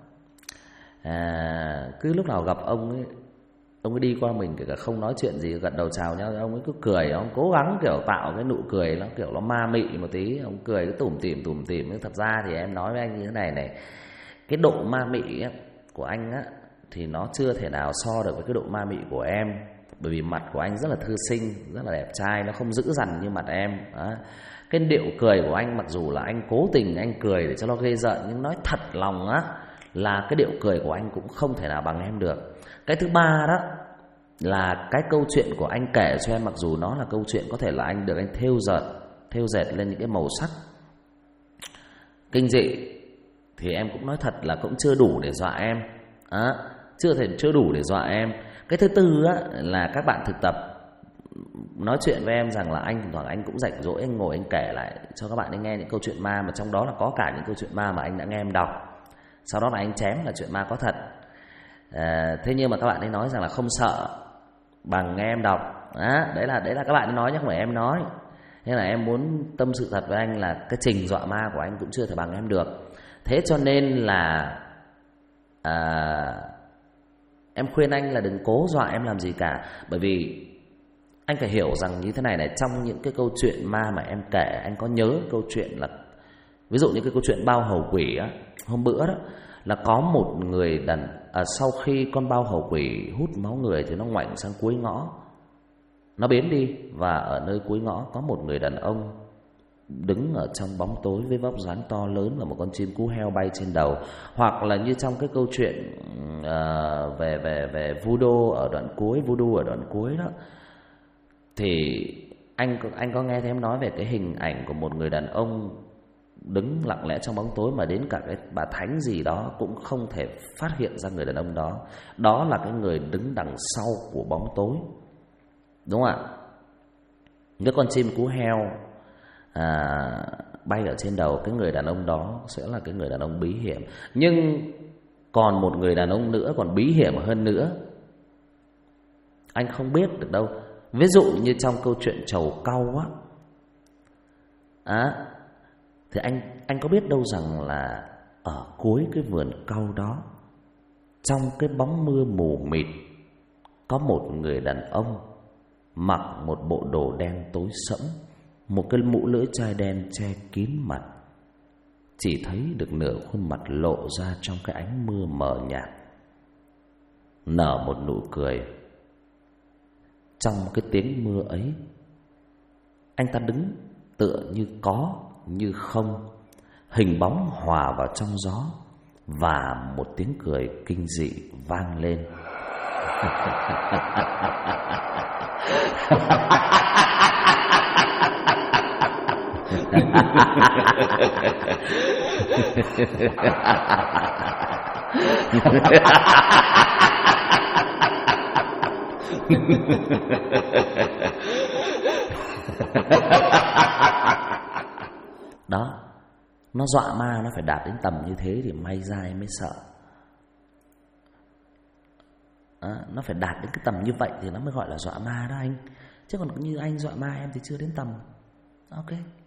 Cứ lúc nào gặp ông ấy đi qua mình kể cả không nói chuyện gì, gật đầu chào nhau, ông ấy cứ cười. Ông cố gắng kiểu tạo cái nụ cười nó kiểu nó ma mị một tí. Ông cười cứ tủm tỉm. Thật ra thì em nói với anh như thế này này, cái độ ma mị của anh á thì nó chưa thể nào so được với cái độ ma mị của em. Bởi vì mặt của anh rất là thư sinh, rất là đẹp trai, nó không dữ dằn như mặt em. Cái điệu cười của anh, mặc dù là anh cố tình anh cười để cho nó ghê rợn, nhưng nói thật lòng á là cái điệu cười của anh cũng không thể nào bằng em được. Cái thứ ba đó là cái câu chuyện của anh kể cho em, mặc dù nó là câu chuyện có thể là anh được anh thêu dệt lên những cái màu sắc kinh dị, thì em cũng nói thật là cũng chưa đủ để dọa em. Chưa đủ để dọa em. Cái thứ tư á là các bạn thực tập nói chuyện với em rằng là anh thỉnh thoảng anh cũng rảnh rỗi, anh ngồi anh kể lại cho các bạn ấy nghe những câu chuyện ma, mà trong đó là có cả những câu chuyện ma mà anh đã nghe em đọc. Sau đó là anh chém là chuyện ma có thật. Thế nhưng mà các bạn ấy nói rằng là không sợ bằng nghe em đọc. Đấy là các bạn ấy nói chứ không phải em nói. Nên là em muốn tâm sự thật với anh là cái trình dọa ma của anh cũng chưa thể bằng em được. Thế cho nên là em khuyên anh là đừng cố dọa em làm gì cả. Bởi vì anh phải hiểu rằng như thế này này, trong những cái câu chuyện ma mà em kể, anh có nhớ câu chuyện là ví dụ như cái câu chuyện bao hầu quỷ á, hôm bữa đó là có một người sau khi con bao hầu quỷ hút máu người thì nó ngoảnh sang cuối ngõ, nó biến đi, và ở nơi cuối ngõ có một người đàn ông đứng ở trong bóng tối với vóc dáng to lớn và một con chim cú heo bay trên đầu. Hoặc là như trong cái câu chuyện về voodoo ở đoạn cuối đó, thì anh có nghe thấy em nói về cái hình ảnh của một người đàn ông đứng lặng lẽ trong bóng tối mà đến cả cái bà thánh gì đó cũng không thể phát hiện ra người đàn ông đó. Đó là cái người đứng đằng sau của bóng tối, đúng không ạ? Cái con chim cú heo bay ở trên đầu, cái người đàn ông đó sẽ là cái người đàn ông bí hiểm. Nhưng còn một người đàn ông nữa còn bí hiểm hơn nữa, anh không biết được đâu. Ví dụ như trong câu chuyện trầu cau á, thì anh có biết đâu rằng là ở cuối cái vườn cau đó, trong cái bóng mưa mù mịt, có một người đàn ông mặc một bộ đồ đen tối sẫm, một cái mũ lưỡi chai đen che kín mặt, chỉ thấy được nửa khuôn mặt lộ ra trong cái ánh mưa mờ nhạt, nở một nụ cười. Trong cái tiếng mưa ấy, anh ta đứng tựa như có như không, hình bóng hòa vào trong gió, và một tiếng cười kinh dị vang lên. Đó, nó dọa ma nó phải đạt đến tầm như thế thì may ra em mới sợ. Nó phải đạt đến cái tầm như vậy thì nó mới gọi là dọa ma đó anh. Chứ còn như anh dọa ma em thì chưa đến tầm. Ok.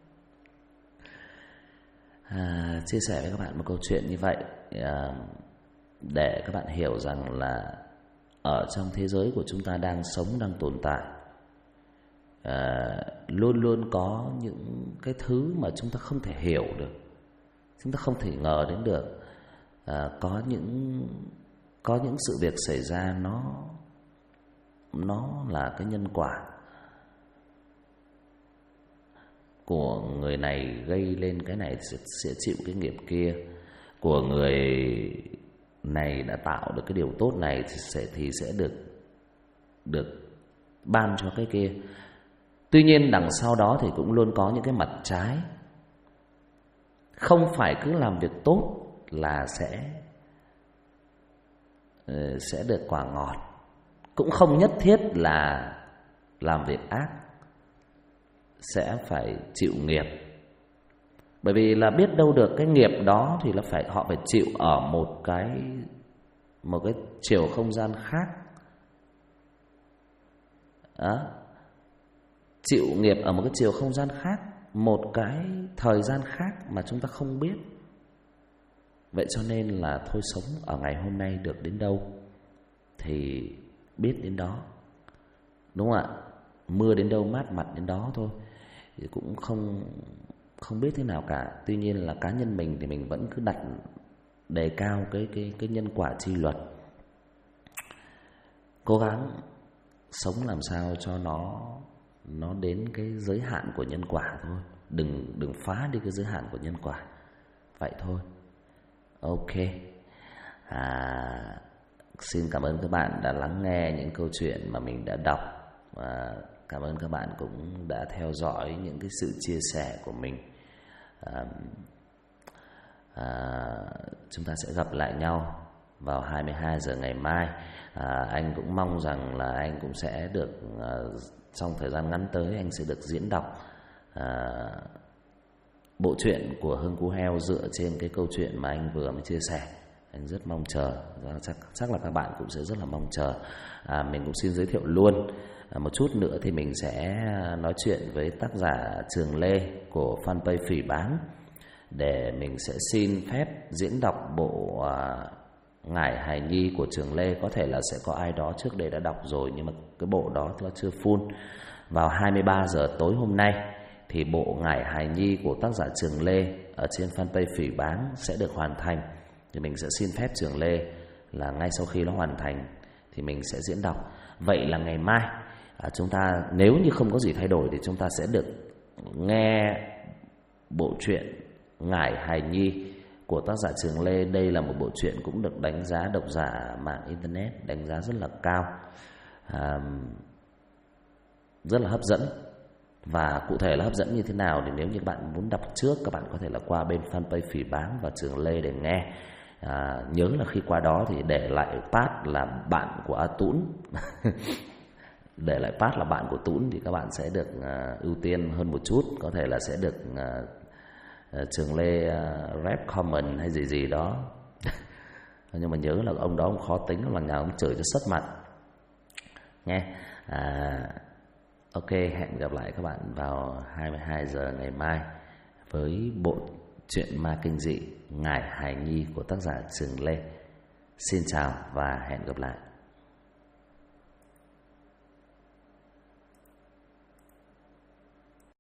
Chia sẻ với các bạn một câu chuyện như vậy để các bạn hiểu rằng là ở trong thế giới của chúng ta đang sống, đang tồn tại, luôn luôn có những cái thứ mà chúng ta không thể hiểu được, chúng ta không thể ngờ đến được. Có những sự việc xảy ra nó là cái nhân quả của người này gây lên cái này sẽ chịu cái nghiệp kia, của người này đã tạo được cái điều tốt này thì sẽ được ban cho cái kia. Tuy nhiên đằng sau đó thì cũng luôn có những cái mặt trái. Không phải cứ làm việc tốt là sẽ được quả ngọt, cũng không nhất thiết là làm việc ác sẽ phải chịu nghiệp. Bởi vì là biết đâu được cái nghiệp đó thì họ phải chịu ở một cái chiều không gian khác. Chịu nghiệp ở một cái chiều không gian khác, một cái thời gian khác mà chúng ta không biết. Vậy cho nên là thôi sống ở ngày hôm nay được đến đâu thì biết đến đó, đúng không ạ? Mưa đến đâu mát mặt đến đó thôi, thì cũng không biết thế nào cả. Tuy nhiên là cá nhân mình thì mình vẫn cứ đề cao cái nhân quả chi luật, cố gắng sống làm sao cho nó đến cái giới hạn của nhân quả thôi, đừng phá đi cái giới hạn của nhân quả. Vậy thôi. Ok. Xin cảm ơn các bạn đã lắng nghe những câu chuyện mà mình đã đọc, và cảm ơn các bạn cũng đã theo dõi những cái sự chia sẻ của mình. Chúng ta sẽ gặp lại nhau vào 22 giờ ngày mai. Anh cũng mong rằng là anh cũng sẽ được trong thời gian ngắn tới anh sẽ được diễn đọc bộ truyện của Hưng Cú Heo dựa trên cái câu chuyện mà anh vừa mới chia sẻ. Anh rất mong chờ, chắc là các bạn cũng sẽ rất là mong chờ. Mình cũng xin giới thiệu luôn, một chút nữa thì mình sẽ nói chuyện với tác giả Trường Lê của fanpage Phỉ Báng để mình sẽ xin phép diễn đọc bộ Ngải Hài Nhi của Trường Lê. Có thể là sẽ có ai đó trước đây đã đọc rồi, nhưng mà cái bộ đó nó chưa full. Vào 23 giờ tối hôm nay thì bộ Ngải Hài Nhi của tác giả Trường Lê ở trên fanpage Phỉ Báng sẽ được hoàn thành. Thì mình sẽ xin phép Trường Lê là ngay sau khi nó hoàn thành thì mình sẽ diễn đọc. Vậy là ngày mai chúng ta, nếu như không có gì thay đổi, thì chúng ta sẽ được nghe bộ truyện Ngải Hài Nhi của tác giả Trường Lê. Đây là một bộ truyện cũng được đánh giá, độc giả mạng internet đánh giá rất là cao, rất là hấp dẫn. Và cụ thể là hấp dẫn như thế nào thì nếu như các bạn muốn đọc trước, các bạn có thể là qua bên fanpage Phỉ Báng và Trường Lê để nghe. Nhớ là khi qua đó thì để lại pass là bạn của A Tún để lại pass là bạn của Tún thì các bạn sẽ được ưu tiên hơn một chút. Có thể là sẽ được Trường Lê rep comment hay gì đó nhưng mà nhớ là ông đó ông khó tính, là nhà ông chửi cho sất mặt nghe. Ok, hẹn gặp lại các bạn vào 22 giờ ngày mai với bộ truyện ma kinh dị Ngải Hài Nhi của tác giả Trường Lê. Xin chào và hẹn gặp lại.